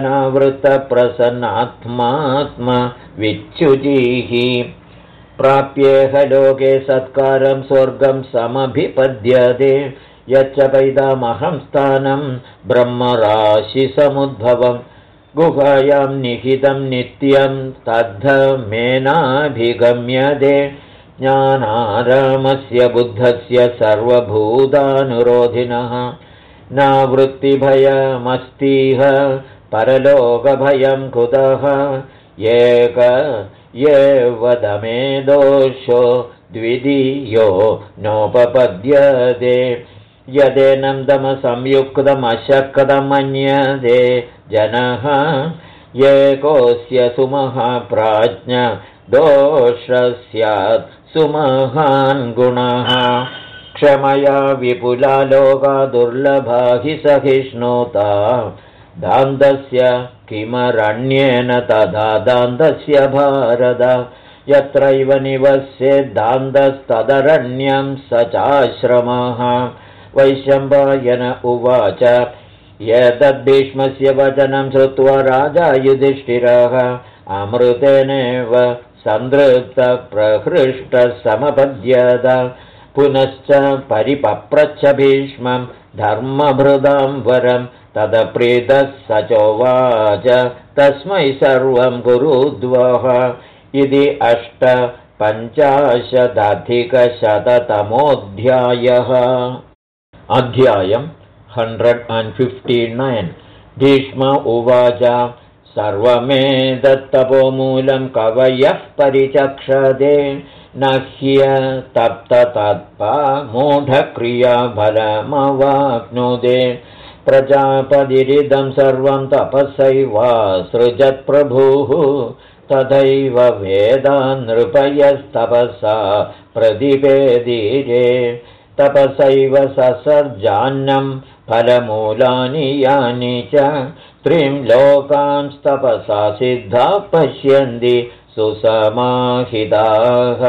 S1: चिरनावृत्तप्रसन्नात्मात्मा विच्युतिः प्राप्येह लोके सत्कारं स्वर्गं समभिपद्यते यच्च पैदामहं स्थानं ब्रह्मराशिसमुद्भवं गुहायां निहितं नित्यं तद्धमेनाभिगम्यते ज्ञानारामस्य बुद्धस्य सर्वभूतानुरोधिनः नावृत्तिभयमस्तीह परलोकभयं कुतः एक एव दमे दोषो द्वितीयो नोपपद्यते यदेनं दमसंयुक्तमशक्तमन्यते जनः एकोऽस्य सुमहाप्राज्ञ दोषः स्यात् सुमहान् गुणः क्षमया विपुला लोका दुर्लभा हि सहिष्णुता दान्तस्य किमरण्येन तथा दान्तस्य भारत यत्रैव निवस्येद्दान्तस्तदरण्यं स चाश्रमः वैशम्पायन उवाच एतद्भीष्मस्य वचनं श्रुत्वा राजा युधिष्ठिरः अमृतेनेव सन्दृप्तप्रहृष्टः समपद्यत पुनश्च परिपप्रच्छ भीष्मं धर्मभृदां वरं तदप्रीतः स चोवाच तस्मै सर्वं कुरुद्वः इति 850-अधिकशततमोऽध्यायः। अध्यायं 159। भीष्म उवाच सर्वमेतत्तपोमूलं कवयः परिचक्षते न ह्यतप्ततत्पा मूढक्रिया फलमवाप्नुते प्रजापतिरिदं सर्वं तपसैवासृजत्प्रभुः तथैव वेदान् नृपयस्तपसा प्रतिपेदिरे तपसैव ससर्जान्नं फलमूलानि यानि च त्रिं लोकांस्तपसा सिद्धा पश्यन्ति सुसमाहिताः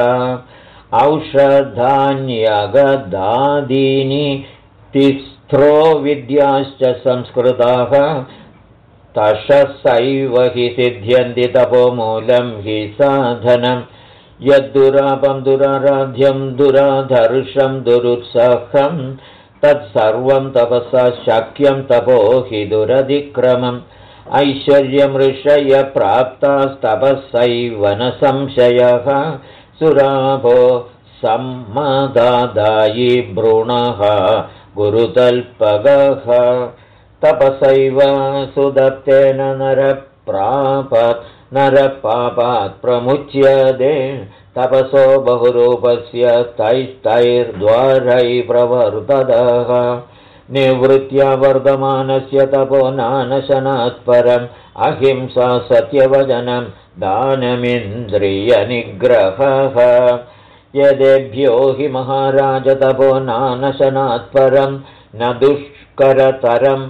S1: औषधान्यगदादीनि तिस्रो विद्याश्च संस्कृताः तशसैव हि सिद्ध्यन्ति तपोमूलं हि साधनं यद्दुरापं दुराराध्यं दुराधर्षं दुरुत्साहं तत्सर्वं तपसा शक्यं तपो हि दुरधिक्रमम् ऐश्वर्यमृषयप्राप्तास्तपसैव न संशयः सुराभो सम्मदादायि भ्रूणः गुरुतल्पगः तपसैव सुदत्तेन नरपापात् प्रमुच्यते तपसो बहुरूपस्य तैस्तैर्द्वारै प्रवर्ततः निवृत्त्या वर्धमानस्य तपो नानशनात् परम् अहिंसा सत्यवचनं दानमिन्द्रियनिग्रहः यदेभ्यो हि महाराज तपो नानशनात् परं न दुष्करतरं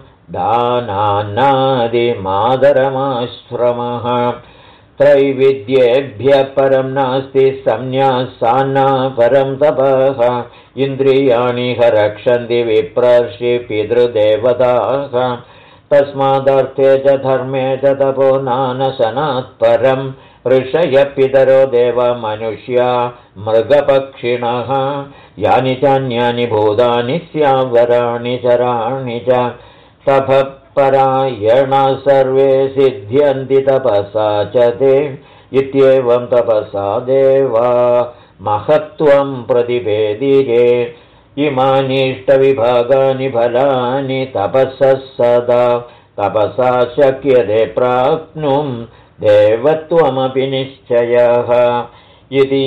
S1: दानान्नादिमादरमाश्रमः त्रैविद्येभ्यः परं नास्ति संन्यासान्ना परं तपः इन्द्रियाणि रक्षन्ति विप्रर्षि पितृदेवताः तस्मादर्थे च धर्मे च तपो नानशनात् परं ऋषयः पितरो देव मनुष्या मृगपक्षिणः यानि चान्यानि भूतानि स्यावराणि चराणि च तपःपरायणा सर्वे सिद्ध्यन्ति तपसा च ते इत्येवं तपसा देवा महत्त्वं प्रतिपेदिरे इमानीष्टविभागानि फलानि तपसः सदा तपसा शक्यते प्राप्नुं देवत्वमपि निश्चयः इति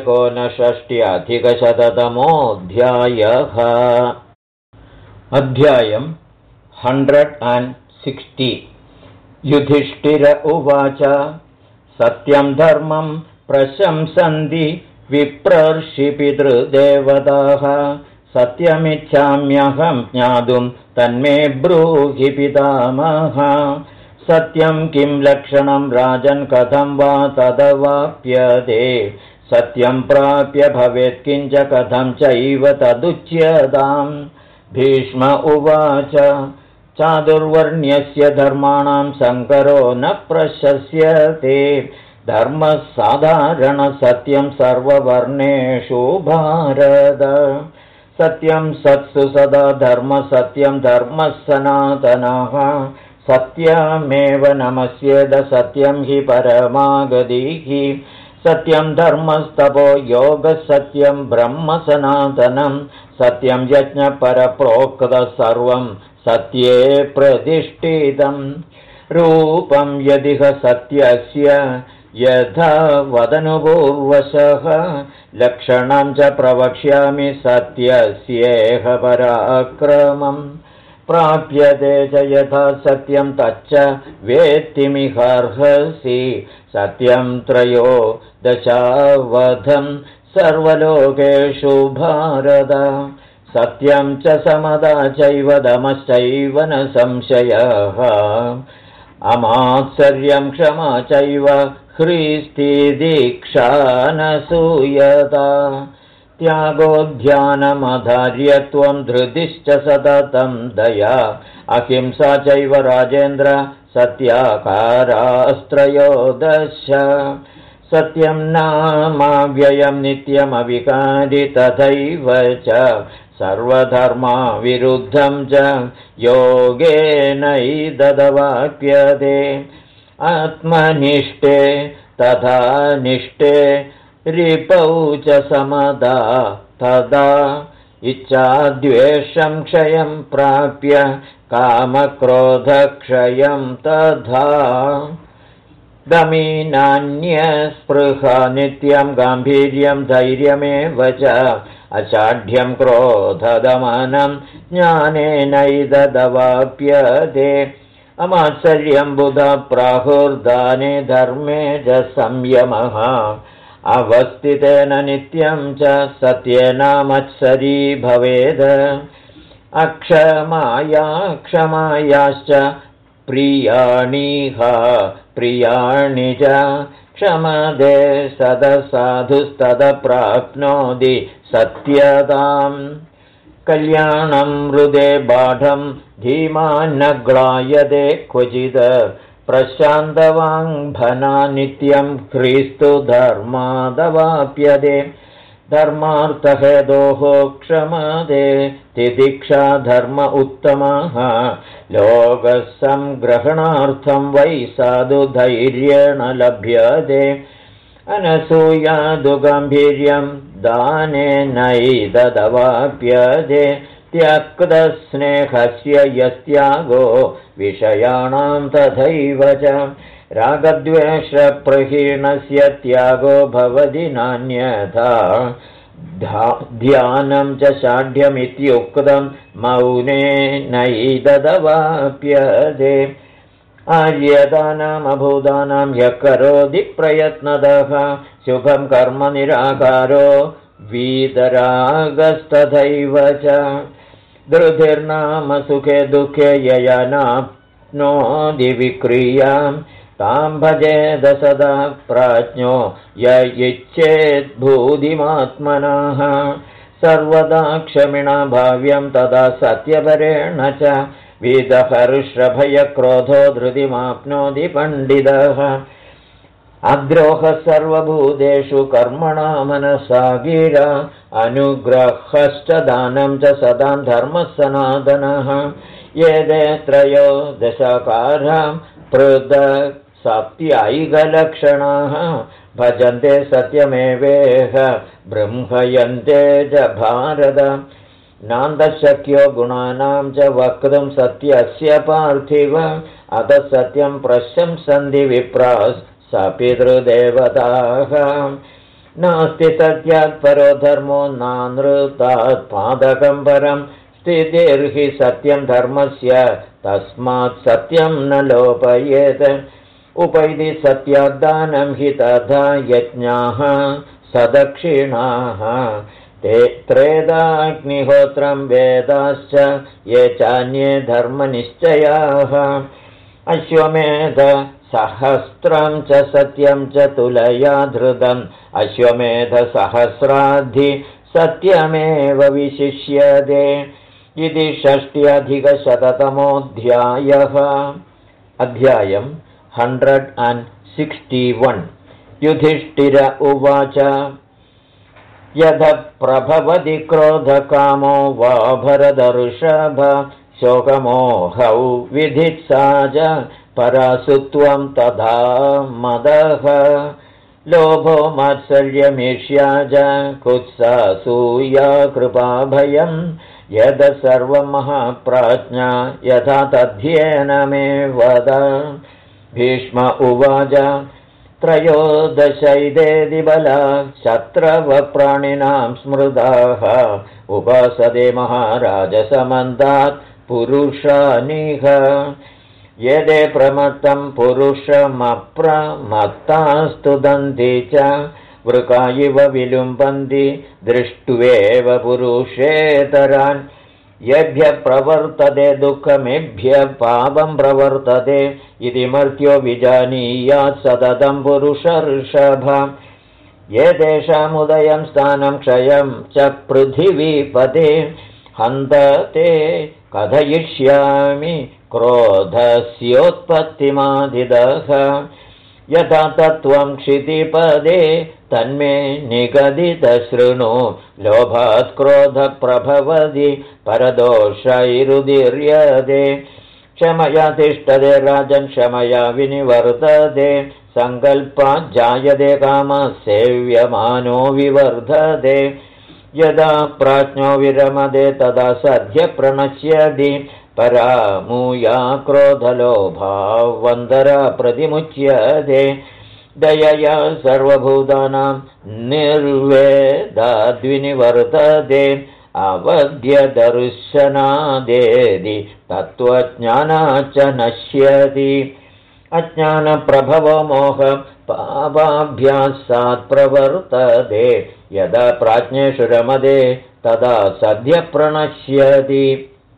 S1: 169-अधिकशततमोऽध्यायः। अध्यायम् 160। युधिष्ठिर उवाच सत्यं धर्मं प्रशंसन्ति विप्रर्षि पितृदेवताः सत्यमिच्छाम्यहं ज्ञातुं तन्मे ब्रूहि पितामह सत्यं किं लक्षणं राजन् कथं वा तदवाप्यते सत्यं प्राप्य भवेत् किञ्च कथं चैव तदुच्यताम् भीष्म उवाच चातुर्वर्ण्यस्य धर्माणां संकरो न प्रशस्यते धर्मः साधारणसत्यं सर्ववर्णेषु भारत सत्यं सत्सु सदा धर्मसत्यं धर्मः सनातनः सत्यमेव नमस्येद सत्यं हि परमागतिः सत्यं धर्मस्तपो योगसत्यं ब्रह्म सनातनं सत्यं यज्ञपरप्रोक्तः सर्वं सत्ये प्रतिष्ठितं रूपं यदिह सत्यस्य यथा वदनुपूर्वशः लक्षणं च प्रवक्ष्यामि सत्यस्येह पराक्रमम् प्राप्यते च यथा सत्यं तच्च वेत्तिमिहर्हसि सत्यं त्रयोदशावधं सर्वलोकेषु भारत सत्यं च समता चैव दमश्चैव न संशयः अमात्सर्यं क्षमा चैव ह्रीस्तिदीक्षा नसूयता त्यागो ध्यानमधार्यत्वं धृतिश्च सततं दया अहिंसा चैव राजेन्द्र सत्याकारास्त्रयोदश सत्यं नामाव्ययं नित्यमविकारि तथैव च सर्वधर्माविरुद्धं च योगेनैतद्वाप्यते आत्मनिष्ठे तथा निष्ठे रिपौ च समदा तदा इच्छाद्वेषं क्षयं प्राप्य कामक्रोधक्षयं तथा दमीनान्यस्पृहा नित्यं गाम्भीर्यं धैर्यमेव च अचाढ्यं क्रोधदमनं ज्ञानेनैतदवाप्यते अमात्सर्यं बुधा प्राहुर्दाने धर्मे च संयमः अवस्थितेन नित्यं च सत्येन मत्सरी भवेद अक्षमाया क्षमायाश्च प्रियाणिहा प्रियाणि च क्षमदे सदसाधुस्तदप्राप्नोति सत्यताम् कल्याणं हृदे बाढं धीमान्न ग्लायते क्वचित् प्रशान्तवाङ्भना नित्यं ख्रीस्तुधर्मादवाप्यते धर्मार्थहेतोः क्षमदे तितिक्षा धर्म उत्तमः लोकसंग्रहणार्थं वै साधुधैर्येण लभ्यते अनसूयादु गाम्भीर्यं दानेनैतदवाप्यते त्यक्तस्नेहस्य यस्त्यागो विषयाणां तथैव च रागद्वेषप्रहीणस्य त्यागो भवति नान्यथा ध्यानं च शाढ्यमित्युक्तं मौनेनैतदवाप्यते आर्यदानामभूतानां यः करोति प्रयत्नतः शुभं कर्म निराकारो वीतरागस्तथैव च धृतिर्नाम सुखे दुःखे यया नाप्नोति विक्रियां तां भजेद सदा प्राज्ञो य इच्छेद्भूतिमात्मनः सर्वदा क्षमिणा भाव्यं तदा सत्यपरेण च वीतहर्षभयक्रोधो धृतिमाप्नोति पण्डितः अद्रोहः सर्वभूतेषु कर्मणा मनसा गिरा अनुग्रहश्च दानं च सदां धर्मः सनातनः एते त्रयोदशाकारां पृथक् सत्यायिकलक्षणाः भजन्ते सत्यमेवेह बृंहयन्ते च भारत नान्तशक्यो गुणानां च वक्तुं सत्यस्य पार्थिव अतः सत्यं प्रशंसन्ति विप्रास् सपितृदेवताः नास्ति सत्यात् परो धर्मो नानृतात् पादकं परं स्थितिर्हि सत्यं धर्मस्य तस्मात् सत्यं न लोपयेत् उपैति सत्याद्दानं हि तथा यज्ञाः सदक्षिणाः ते त्रेधाग्निहोत्रं वेदाश्च ये चान्ये धर्मनिश्चयाः अश्वमेध सहस्रं च सत्यं च तुलया धृतम् अश्वमेधसहस्राद्धि सत्यमेव विशिष्यते इति 60-अधिकशततमोऽध्यायः अध्यायं 161 युधिष्ठिर उवाच यद प्रभवति क्रोधकामो वा भरतऋषभ शोकमोहौ विधित्सा च परासुत्वं तथा मदः लोभो मात्सर्यमीर्ष्या च कुत्सासूया कृपाभयं यद सर्वं महाप्राज्ञा यथा तद्ध्येन मे वद भीष्म उवाच त्रयोदशैदेति बला शत्रवप्राणिनां स्मृताः उपासते महाराज समन्तात् पुरुषानिह यदे प्रमत्तं पुरुषमप्रमत्तास्तुदन्ति च वृका इव विलुम्बन्ति दृष्ट्वेव पुरुषेतरान् येभ्यः प्रवर्तते दुःखमेभ्यः पापं प्रवर्तते इति मर्त्यो विजानीयात् सततं पुरुषर्षभ एतेषामुदयं स्थानं क्षयं च पृथिवीपते हन्तते कथयिष्यामि क्रोधस्योत्पत्तिमादिदः यथा तत्त्वं क्षितिपदे तन्मे निगदितशृणु लोभात् क्रोधप्रभवति परदोषैरुदीर्यते क्षमया तिष्ठते राजन् क्षमया विनिवर्तते सङ्कल्पात् जायते कामः सेव्यमानो विवर्धते यदा प्राज्ञो विरमते तदा सद्य प्रणश्यति परामूया क्रोधलोभावन्तरा प्रतिमुच्यते दयया सर्वभूतानां निर्वेदाद्विनिवर्तते अवद्यदर्शनादेदि तत्त्वज्ञानाच्च नश्यति अज्ञानप्रभवो मोह पापाभ्यासात् प्रवर्तते यदा प्राज्ञेषु रमते तदा सद्य प्रणश्यति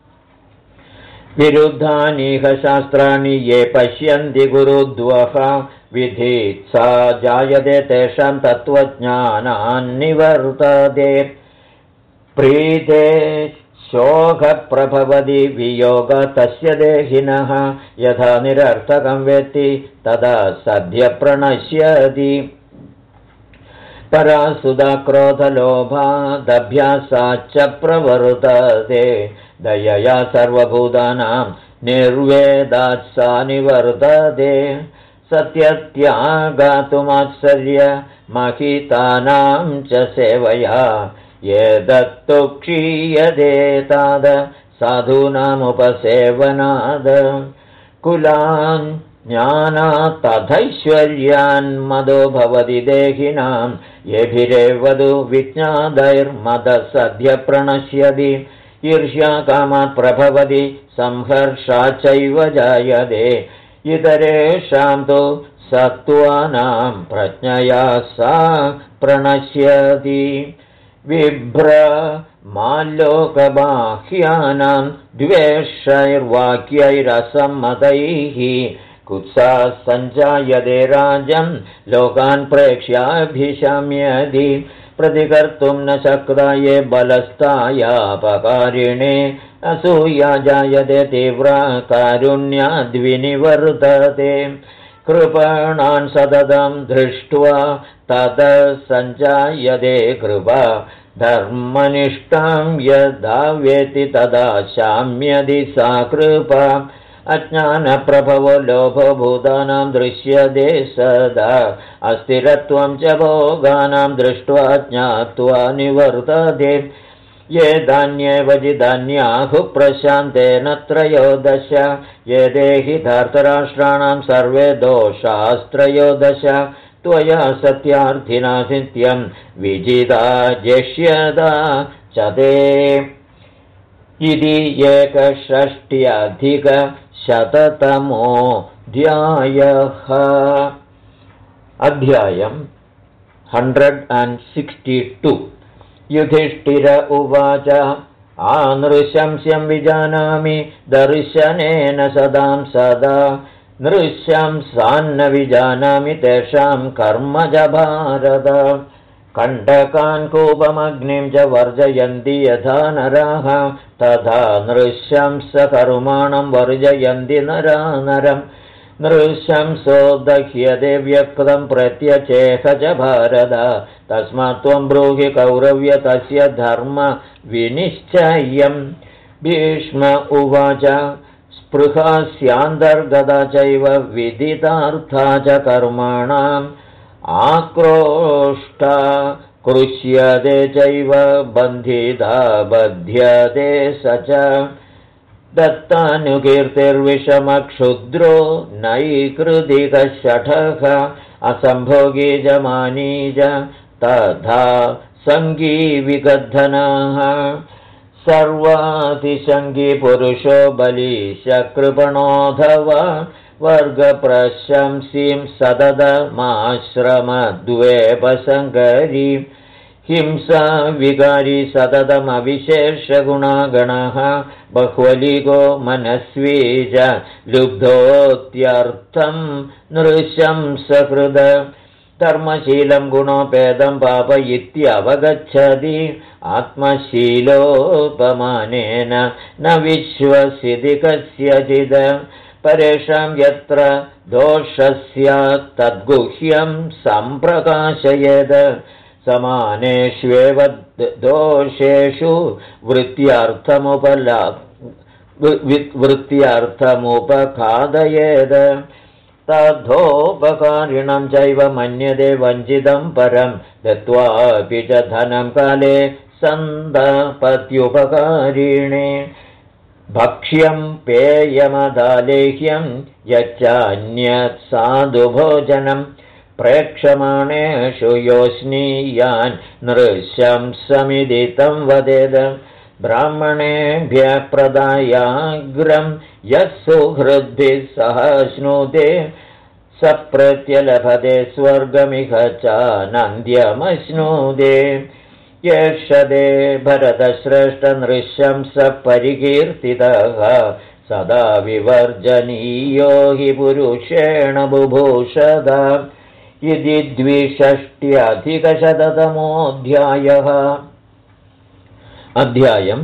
S1: विरुद्धानीह शास्त्राणि ये पश्यन्ति गुरुद्वः विधित्सा जायते तेषां तत्त्वज्ञानान्निवर्तते प्रीते शोकप्रभवति वियोग तस्य देहिनः यथा निरर्थकं वेत्ति तदा सद्य प्रणश्यति परासुदा क्रोधलोभादभ्यासाच्च प्रवर्तते दयया सर्वभूतानां निर्वेदात् सा निवर्तते सत्यत्यागातुमात्सर्य महितानां च सेवया एतत्तु क्षीयते ताद साधूनामुपसेवनाद कुलान् ज्ञानात् तथैश्वर्यान्मदो भवति देहिनां येभिरेवदु विज्ञादैर्मदः सद्य प्रणश्यति ईर्ष्या कामात् प्रभवति संहर्षाच्चैव जायते इतरेषां तु सत्त्वानां प्रज्ञया सा प्रणश्यति विभ्रमाल्लोकबाह्यानां द्वेषैर्वाक्यैरसम्मतैः कुत्साः सञ्जायते राजन् लोकान् प्रेक्ष्याभिशम्यति प्रतिकर्तुं न शक्ता ये बलस्तायापकारिणे असूया जायते तीव्रा कारुण्याद्विनिवर्तते कृपणान् सततं दृष्ट्वा ततः सञ्जायते कृपा धर्मनिष्ठां यदा वेति तदा शाम्यति सा कृपा अज्ञानप्रभवो लोभो भूतानां दृश्यते सदा अस्थिरत्वं च भोगानां दृष्ट्वा ज्ञात्वा निवर्तते ये धान्येव जिधान्याहुः प्रशान्तेन त्रयोदश ये देहि धार्तराष्ट्राणां सर्वे दोषास्त्रयोदश त्वया सत्यार्थिना नित्यं विजिता जेष्यदा च ते इति 165 अध्यायम् 162 युधिष्ठिर उवाच नृशंस्यं विजानामि दर्शनेन सदां सदा नृशंसान्न विजानामि तेषां कर्मज भारत कण्टकान् कूपमग्निं च वर्जयन्ति यथा नराः तथा नृशंसकर्माणं वर्जयन्ति नरा नरम् नृशंसो दह्यते व्यक्तं प्रत्यचेह च भारत तस्मात् त्वं ब्रूहि कौरव्य तस्य धर्म विनिश्चयम् भीष्म उवाच स्पृहा स्यान्तर्गता चैव विदितार्था च कर्माणाम् आक्रोष्टा कृष्यते चैव बन्धिता बध्यते स च दत्तानुकीर्तिर्विषमक्षुद्रो नैकृतिकशठः असम्भोगी च मानी च तथा सङ्गी विगद्धनाः सर्वातिशङ्गी पुरुषो बलीशकृपणोऽथवा वर्गप्रशंसीं सततमाश्रमद्वेपसङ्करी हिंसा विकारी सततमविशेषगुणागणः बह्वलिगो मनस्वी च लुब्धोत्यर्थं नृशंसकृद कर्मशीलं गुणोपेदं पाप इत्यवगच्छति आत्मशीलोपमानेन न विश्वसिति कस्यचिद परेषां यत्र दोषस्यात् तद्गुह्यं सम्प्रकाशयेद समानेष्वेव दोषेषु वृत्त्यर्थमुपखादयेद तद्धोपकारिणं चैव मन्यते वञ्चितं परं दत्त्वापि च धनं काले सन्दपत्युपकारिणे भक्ष्यं पेयमदालेह्यं यच्चान्यत् साधुभोजनं प्रेक्षमाणेषु योऽस्नीयान् नृशंसमिदितं वदेद ब्राह्मणेभ्यः प्रदायाग्रं यः सुहृद्भिः सह श्नुते स प्रत्यलभते स्वर्गमिह चानन्द्यमश्नुते येषदे भरतश्रेष्ठनृशंस परिकीर्तितः सदा विवर्जनीयो हि पुरुषेण बुभूषदा इति 260-अधिकशततमोऽध्यायः अध्यायम्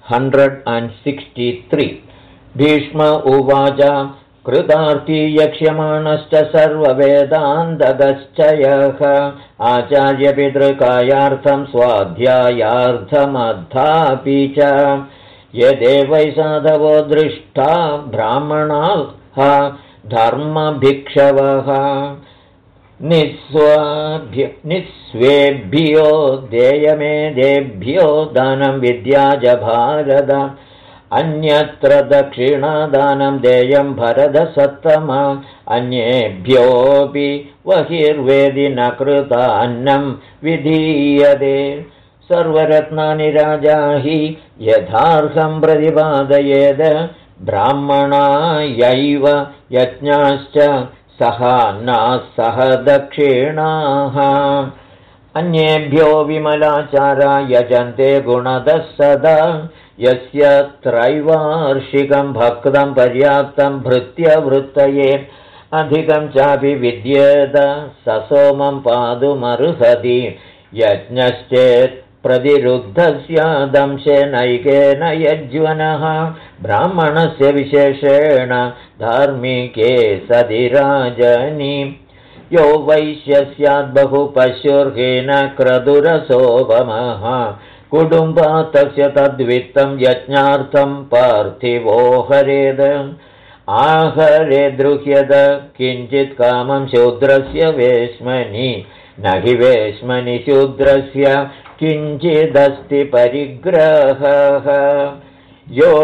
S1: 163 भीष्म उवाच कृतार्थी यक्ष्यमाणश्च सर्ववेदान्तगश्च यः आचार्यपितृकायार्थं स्वाध्यायार्थमर्थापि च यदे वै साधवो दृष्टा ब्राह्मणाः धर्मभिक्षवः निस्वेभ्यो देयमेदेभ्यो दानं विद्या च भारत अन्यत्र दक्षिणादानं देयं भरतसत्तम अन्येभ्योऽपि बहिर्वेदि न कृतान्नं विधीयते सर्वरत्नानि राजा हि यथार्हं प्रतिपादयेद ब्राह्मणायैव यज्ञाश्च सहानाः सह दक्षिणाः अन्येभ्यो विमलाचारा यजन्ते गुणतः सदा यस्य त्रैवार्षिकं भक्तं पर्याप्तं भृत्यवृत्तये अधिकं चापि विद्येत स सोमं पातुमर्हति यज्ञश्चेत् प्रतिरुद्धस्यादंशेनैकेन यज्वनः ब्राह्मणस्य विशेषेण धार्मिके सदि राजनि यो वैश्यस्याद् बहुपशुर्हीन क्रतुरसोपमः कुटुम्बात् तस्य तद्वित्तं यज्ञार्थं पार्थिवो हरेद आहरे द्रुह्यत किञ्चित् कामं शूद्रस्य वेश्मनि न हि वेश्मनि शूद्रस्य किञ्चिदस्ति परिग्रहः यो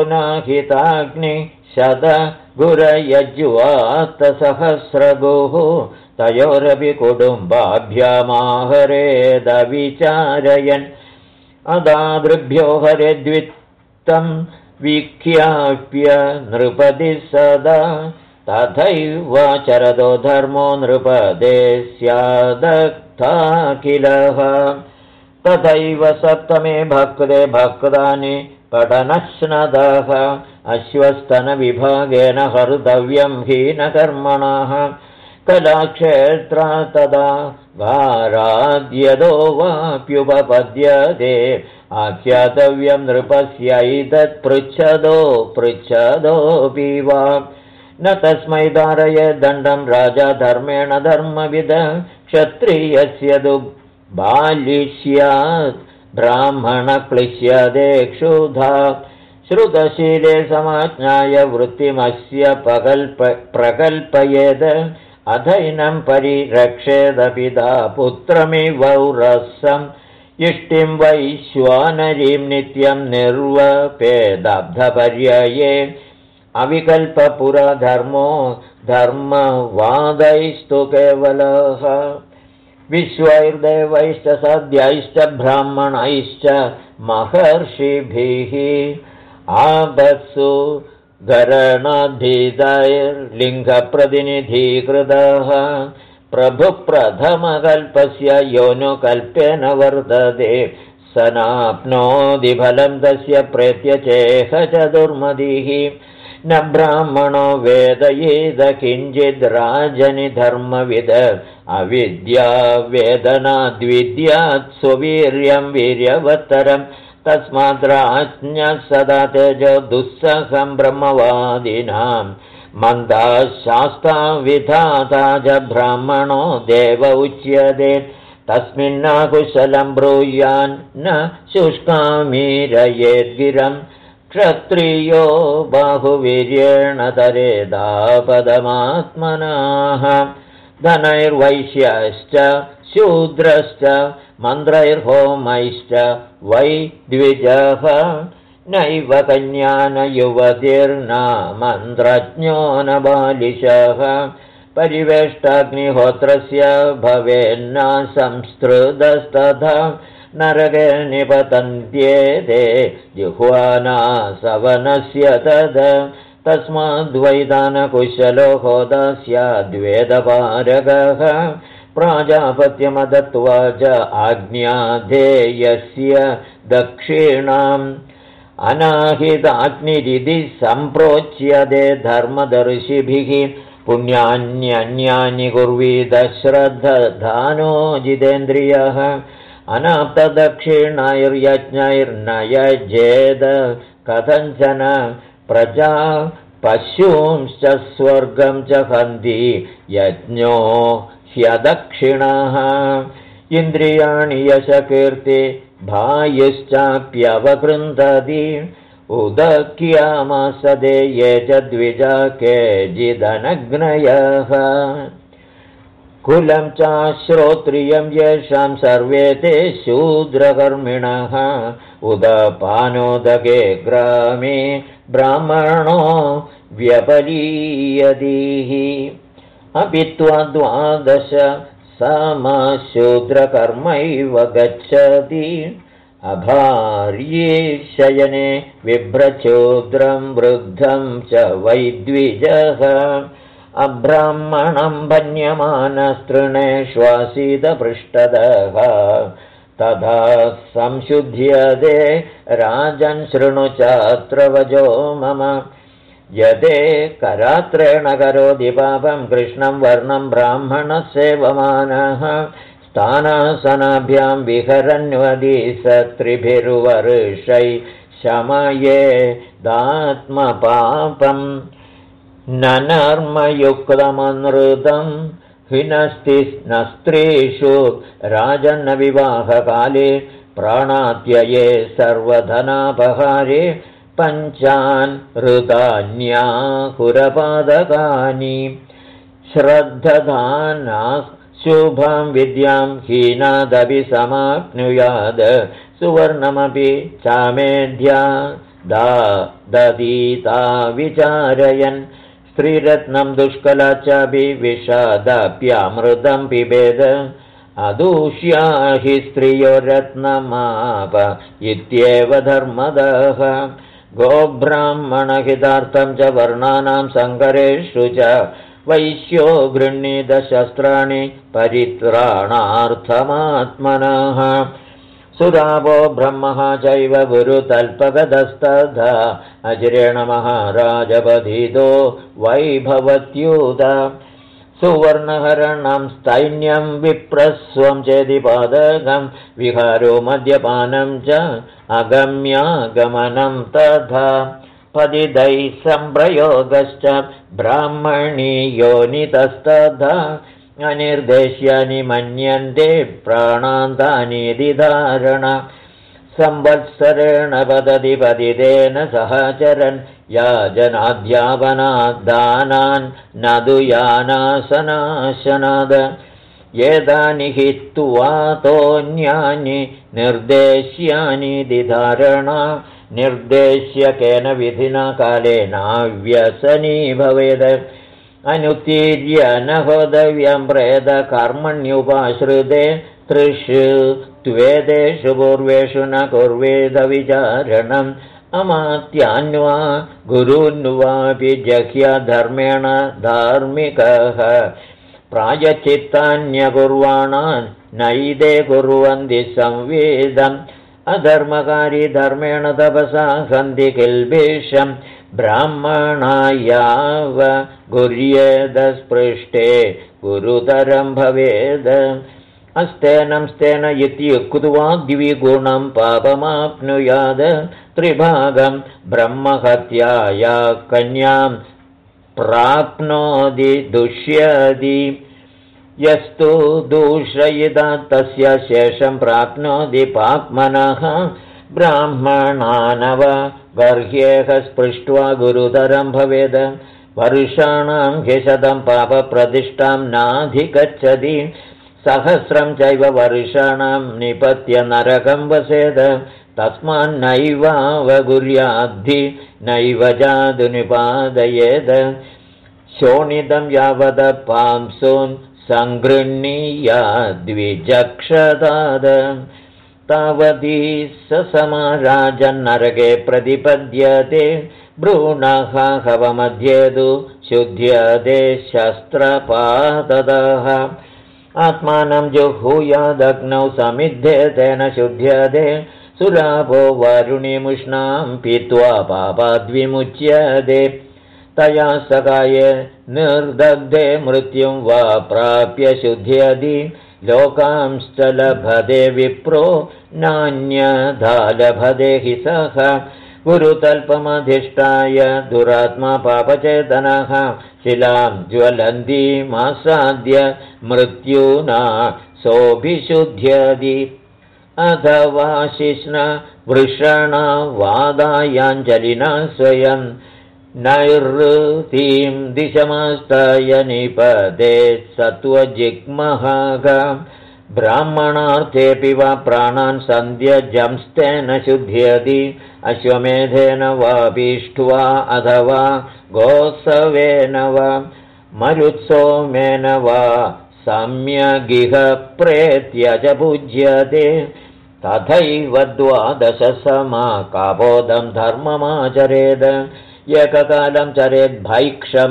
S1: नाहिताग्निशतगुरयज्वात्तसहस्रगुः तयोरपि कुटुम्बाभ्यामाहरेद विचारयन् अदादृभ्यो हरेद्वित्तं विख्याप्य नृपति सदा तथैव चरदो धर्मो नृपदे स्यादक्ता किलः तथैव सप्तमे भक्ते भक्तानि पठनश्नदः अश्वस्तनविभागेन हर्तव्यं हीनकर्मणः कलाक्षेत्रा तदा वाराद्यदो वाप्युपपद्यते आख्यातव्यं नृपस्यैतत् पृच्छदोऽपि वा न तस्मै धारय दण्डं राजा धर्मेण धर्मविद क्षत्रियस्य तु बालिष्यात् ब्राह्मणक्लिश्यते क्षुधा श्रुतशीले समाज्ञाय वृत्तिमस्य प्रकल्पयेद अथैनं परिरक्षेदपिता पुत्रमिवौरसम् इष्टिं वैश्वानरीं नित्यं निर्वपेदब्धपर्यये अविकल्पपुरधर्मो धर्मवादैस्तु केवलः विश्वैर्देवैश्च सद्यैश्च ब्राह्मणैश्च महर्षिभिः आपत्सु गरणधिदैर्लिङ्गप्रतिनिधीकृतः प्रभुप्रथमकल्पस्य योनुकल्पेन वर्तते सनाप्नोति फलं तस्य प्रेत्यचेह चतुर्मदिः न ब्राह्मणो वेदयेद किञ्चिद् राजनि धर्मविद अविद्या वेदनाद्विद्यात् स्ववीर्यं वीर्यवत्तरम् तस्मात् राज्ञः सदा तेजो दुस्सहं ब्रह्मवादिनां मन्दाः शास्ता विधाता च ब्राह्मणो देव उच्यते तस्मिन्नाकुशलं ब्रूयान् न शुष्कामीरयेद्गिरम् क्षत्रियो बाहुवीर्येण तरेदापदमात्मनाः धनैर्वैश्यश्च शूद्रश्च मन्त्रैर्होमैश्च वै द्विजः नैव कन्या न युवतिर्न मन्त्रज्ञो न बालिशः परिवेष्टाग्निहोत्रस्य भवेन्न संस्तृतस्तथा नरके निपतन्त्येते जिह्वाना सवनस्य तद् तस्माद्वैदानकुशलो होदा स्याद्वेदपारगः प्राजापत्यमदत्वा च आज्ञाधेयस्य दक्षिणाम् अनाहिताग्निरिति सम्प्रोच्यते धर्मदर्शिभिः पुण्यान्यन्यानि कुर्वीद श्रद्धधानो जितेन्द्रियः अनाप्तदक्षिणैर्यज्ञैर्नयजेद कथञ्चन प्रजा पशूंश्च स्वर्गं च हन्ति यज्ञो ह्यदक्षिणः इन्द्रियाणि यशकीर्ति भायुश्चाप्यवकृन्दति उदक्यामासदे ये च द्विजा केचिदनग्नयः कुलं चाश्रोत्रियं येषां सर्वे ते शूद्रकर्मिणः उदपानोदके ग्रामे ब्राह्मणो व्यपलीयदीः अपि द्वादश समशूद्रकर्मैव गच्छति अभार्ये शयने विभ्रचूद्रं वृद्धं च वैद्विजः अब्राह्मणं भन्यमानस्तृणेष्वासीदपृष्ठदः तथा संशुध्यते राजन् शृणु चात्र वजो मम यदे करात्रेण करोति पापं कृष्णं वर्णं ब्राह्मणसेवमानः स्थानासनाभ्यां विहरन्वदि सत्रिभिर्वर्षै शमये दात्मपापम् न नर्मयुक्तमनृतं हिनस्ति न स्त्रीषु राजन्न विवाहकाले प्राणात्यये सर्वधनापहारे पञ्चान् ऋतान्याहुरपादकानि श्रद्धदाना शुभां विद्यां हीनादपि समाप्नुयाद सुवर्णमपि चामेध्या ददीता विचारयन् स्त्रीरत्नं दुष्कला चापि विषादाप्यामृतं पिबेद अदूष्या हि स्त्रियो रत्नमाप इत्येव धर्मदः गोब्राह्मणहितार्थं च वर्णानां सङ्करेषु च वैश्यो गृह्णीतशस्त्राणि परित्राणार्थमात्मनः सुरावो ब्रह्मः चैव गुरुतल्पगतस्तथा अजिरेण महाराजपथितो वैभवत्युत सुवर्णहरणं स्थैन्यं विप्रस्वं चेदिपादकं विहारो मद्यपानं च अगम्यागमनं तथा पदिदैः सम्प्रयोगश्च ब्राह्मणी योनितस्तथा अनिर्देश्यानि मन्यन्ते प्राणान्तानीति धारण संवत्सरेण पतति पतितेन सहचरन् याजनाध्यापनाद्दानान् नदुयानासनाशनाद एतानि हि तुवातोऽन्यानि निर्देश्यानीति धारणा निर्देश्य केन विधिना कालेनाव्यसनी भवेद अनुत्तीर्य न होदव्यं प्रेतकर्मण्युपाश्रिते त्रिषु त्वेदेषु पूर्वेषु न कुर्वेदविचारणम् अमात्यान्वा गुरून्वापि जह्यधर्मेण धार्मिकः प्रायश्चित्तान्यकुर्वाणान् नैते कुर्वन्ति संवेदम् अधर्मकारी धर्मेण तपसा हन्ति किल्बिषम् ब्राह्मणायाव गुर्येदस्पृष्टे गुरुतरं भवेद् अस्तेनं स्तेन इत्युक्त्वा द्विगुणं पापमाप्नुयात् त्रिभागं ब्रह्महत्याया कन्यां प्राप्नोति दुष्यति यस्तु दूषयिता तस्य शेषं प्राप्नोति पाप्मनः ब्राह्मणानव गर्ह्येह स्पृष्ट्वा गुरुतरं भवेद् वर्षाणां ह्यशतं पापप्रतिष्ठां नाधिगच्छति सहस्रं चैव वर्षाणां निपत्य नरकं वसेद तस्मान्नैवावगुर्याद्धि नैव जातु निपादयेद शोणितं यावद पांसून् सङ्गृह्णीयाद्विजक्षताद तावती स समाराजन्नरके प्रतिपद्यते भ्रूणः हवमध्येतु शुध्यते शस्त्रपाततः आत्मानं जुहूयादग्नौ समिद्धे तेन शुध्यते सुरापो वारुणीमुष्णां पीत्वा पापाद्विमुच्यते तया सकाये निर्दग्धे मृत्युं वा प्राप्य शुध्यति लोकांश्च लभते विप्रो नान्यथा लभते हि सः गुरुतल्पमधिष्ठाय दुरात्मा पापचेतनः शिलां ज्वलन्तीमासाद्य मृत्युना सोऽभिशुध्यति अथवा शिष्ण वृषणा वादायाञ्जलिना स्वयं नैऋतीं दिशमास्ताय निपते सत्त्वजिग्महाग ब्राह्मणार्थेऽपि वा प्राणान् सन्ध्यजंस्तेन शुध्यति अश्वमेधेन वा पीष्ट्वा अथवा गोत्सवेन वा मरुत्सोमेन वा सम्यगिह प्रेत्य च पूज्यते तथैव द्वादशसमाकाबोधं धर्ममाचरेद एककालं चरेद्भैक्षं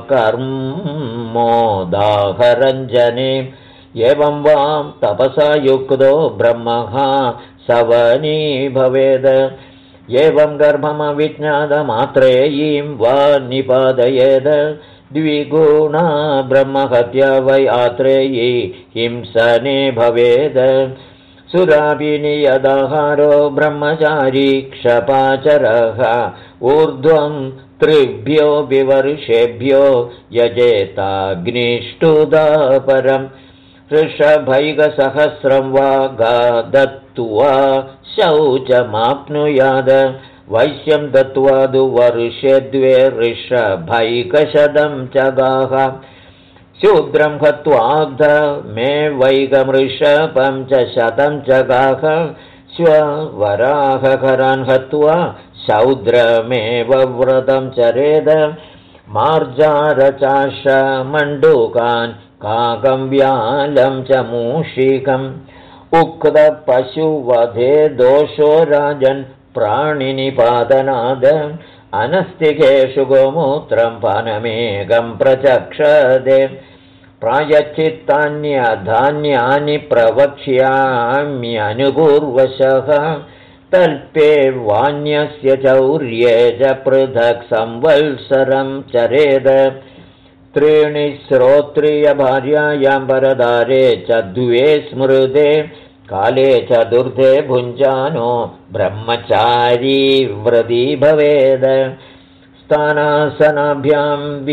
S1: स्वकर्मोदाहरञ्जने एवं वां तपसा युक्तो ब्रह्मः सवनी भवेद एवं गर्भमविज्ञातमात्रेयीं वा निपादयेद द्विगुणा ब्रह्महत्या वै आत्रेयी हिंसने भवेद सुरापिनी यदाहारो ब्रह्मचारी क्षपाचरः ऊर्ध्वं त्रिभ्यो विवर्षेभ्यो यजेताग्निष्टुदापरम् ऋषभैकसहस्रं वा गा दत्त्वा शौचमाप्नुयाद वैश्यं दत्त्वा दुवर्षे द्वे ऋषभैकशतं च गाः शूद्रं हत्वाग्ध मे वैगमृषभं च 100 च गाः श्ववराहकरान् हत्वा शौद्रमेव व्रतं चरेद मार्जारचाशमण्डूकान् काकं व्यालं च मूषिकम् उक्तपशुवधे दोषो राजन् प्राणिनिपातनाद अनस्तिकेषु गोमूत्रं पानमेकं प्रचक्षते प्रायश्चित्तान्यधान्यानि प्रवक्ष्याम्यनुपूर्वशः तल्पे वान्यस्य चौर्ये च पृथक् संवत्सरं चरेद 3 श्रोत्रियभार्यायां परदारे च 2 स्मृते काले चतुर्थे भुञ्जानो ब्रह्मचारी व्रती भवेद स्थानासनाभ्यां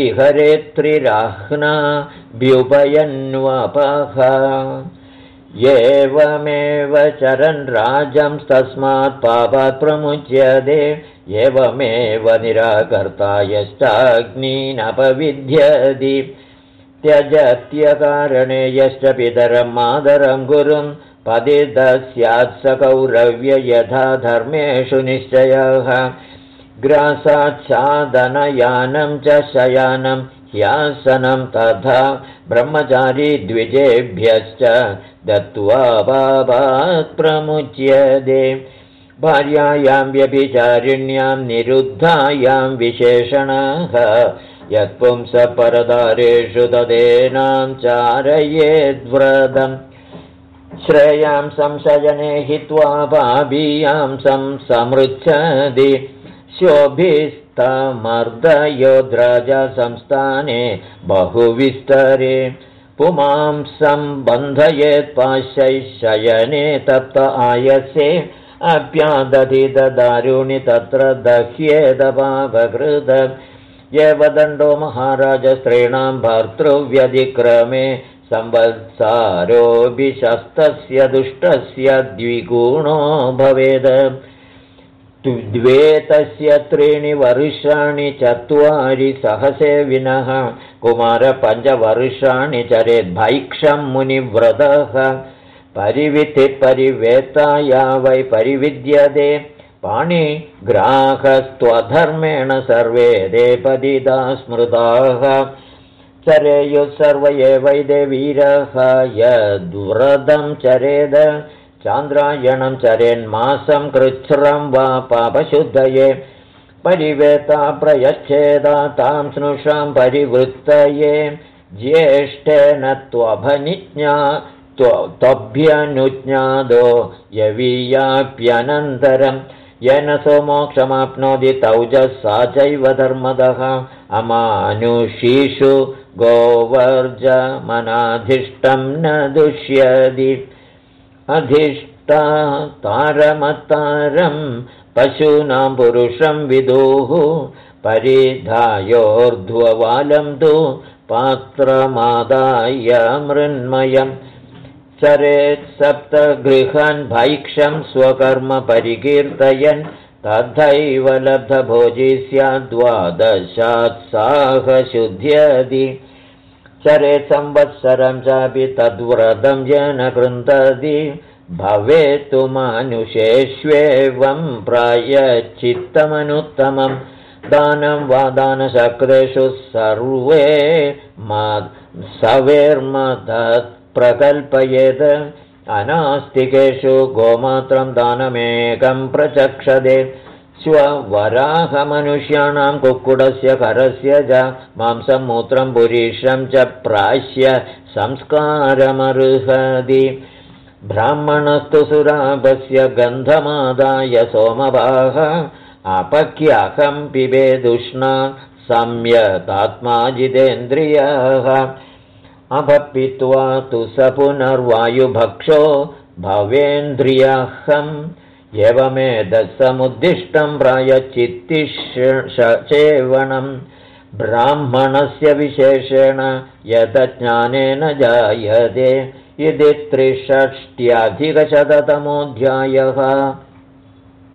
S1: विहरेत्रिराह्नाभ्युपयन्वपः एवमेव चरन् राजं तस्मात् पापात् प्रमुच्यते एवमेव निराकर्ता यश्चाग्निनपविध्यति त्यजत्यकारणे यश्च पितरं मातरं गुरुं पतितस्यात् स कौरव्य यथा धर्मेषु निश्चयः ग्रासाच्छादनयानं च शयानं ह्यासनं तथा ब्रह्मचारी द्विजेभ्यश्च दत्त्वा पापात् प्रमुच्यते भार्यायां व्यभिचारिण्यां निरुद्धायां विशेषणः यत्पुंसपरदारेषु तदेनां चारयेद्व्रतम् श्रेयां संशयने हित्वा पापीयां समृच्छति शोभिस्तमर्दयोद्राजा संस्थाने बहुविस्तरे पुमांसं बन्धयेत् पाशैः शयने तप्त आयसे अप्यादधि दारुणि तत्र दह्येदपापकृत येवदण्डो महाराज स्त्रीणां भर्तृव्यतिक्रमे संवत्सारोऽभिशस्तस्य दुष्टस्य द्विगुणो भवेद द्वे तस्य 3 वर्षाणि 4 सहसेविनः कुमार 5 वर्षाणि चरेद्भैक्षं मुनिव्रतः परिविति परिवेताया वै परिविद्यते पाणिग्राहस्त्वधर्मेण सर्वे देपदिदा स्मृताः चरेयुः सर्व एवैदे वीरः यद्व्रतं चरेद चान्द्रायणं चरेन्मासं कृच्छ्रं वा पापशुद्धये परिवेता प्रयच्छेदा तां स्नुषां परिवृत्तये ज्येष्ठेन त्वभ्यनुज्ञादो यवीयाप्यनन्तरं येन सो मोक्षमाप्नोति तौजसा चैव धर्मदः अमानुषीषु गोवर्जमनाधिष्टं न दुष्यति अधिष्ठातारमतारं पशूनां पुरुषं विदुः परिधायोर्ध्ववालं तु पात्रमादाय मृन्मयम् चरेत् 7 गृहान् भैक्षं स्वकर्म परिकीर्तयन् तथैव लब्धभोजी स्याद्12 चरेत् संवत्सरं चापि तद्व्रतं येन कृन्तति भवेत्तु मानुषेष्वेवं प्रायश्चित्तमनुत्तमं दानं वा दानशक्रेषु सर्वे सवेर्मदत् प्रकल्पयेत् अनास्तिकेषु गोमात्रं दानमेकं प्रचक्षते स्ववराहमनुष्याणां कुक्कुटस्य करस्य च मांसं मूत्रं पुरीषं च प्राश्य संस्कारमर्हति ब्राह्मणस्तु सुरापस्य गन्धमादाय सोमभाः अपक्याहं पिबेदुष्णा संयतात्मा जितेन्द्रियः अपपित्वा तु स पुनर्वायुभक्षो भवेन्द्रियाहम् एवमेतत्समुद्दिष्टं प्रायश्चित्तिश्चेवणं ब्राह्मणस्य विशेषेण यतज्ञानेन जायते इति 63 अधिकशततमोऽध्यायः।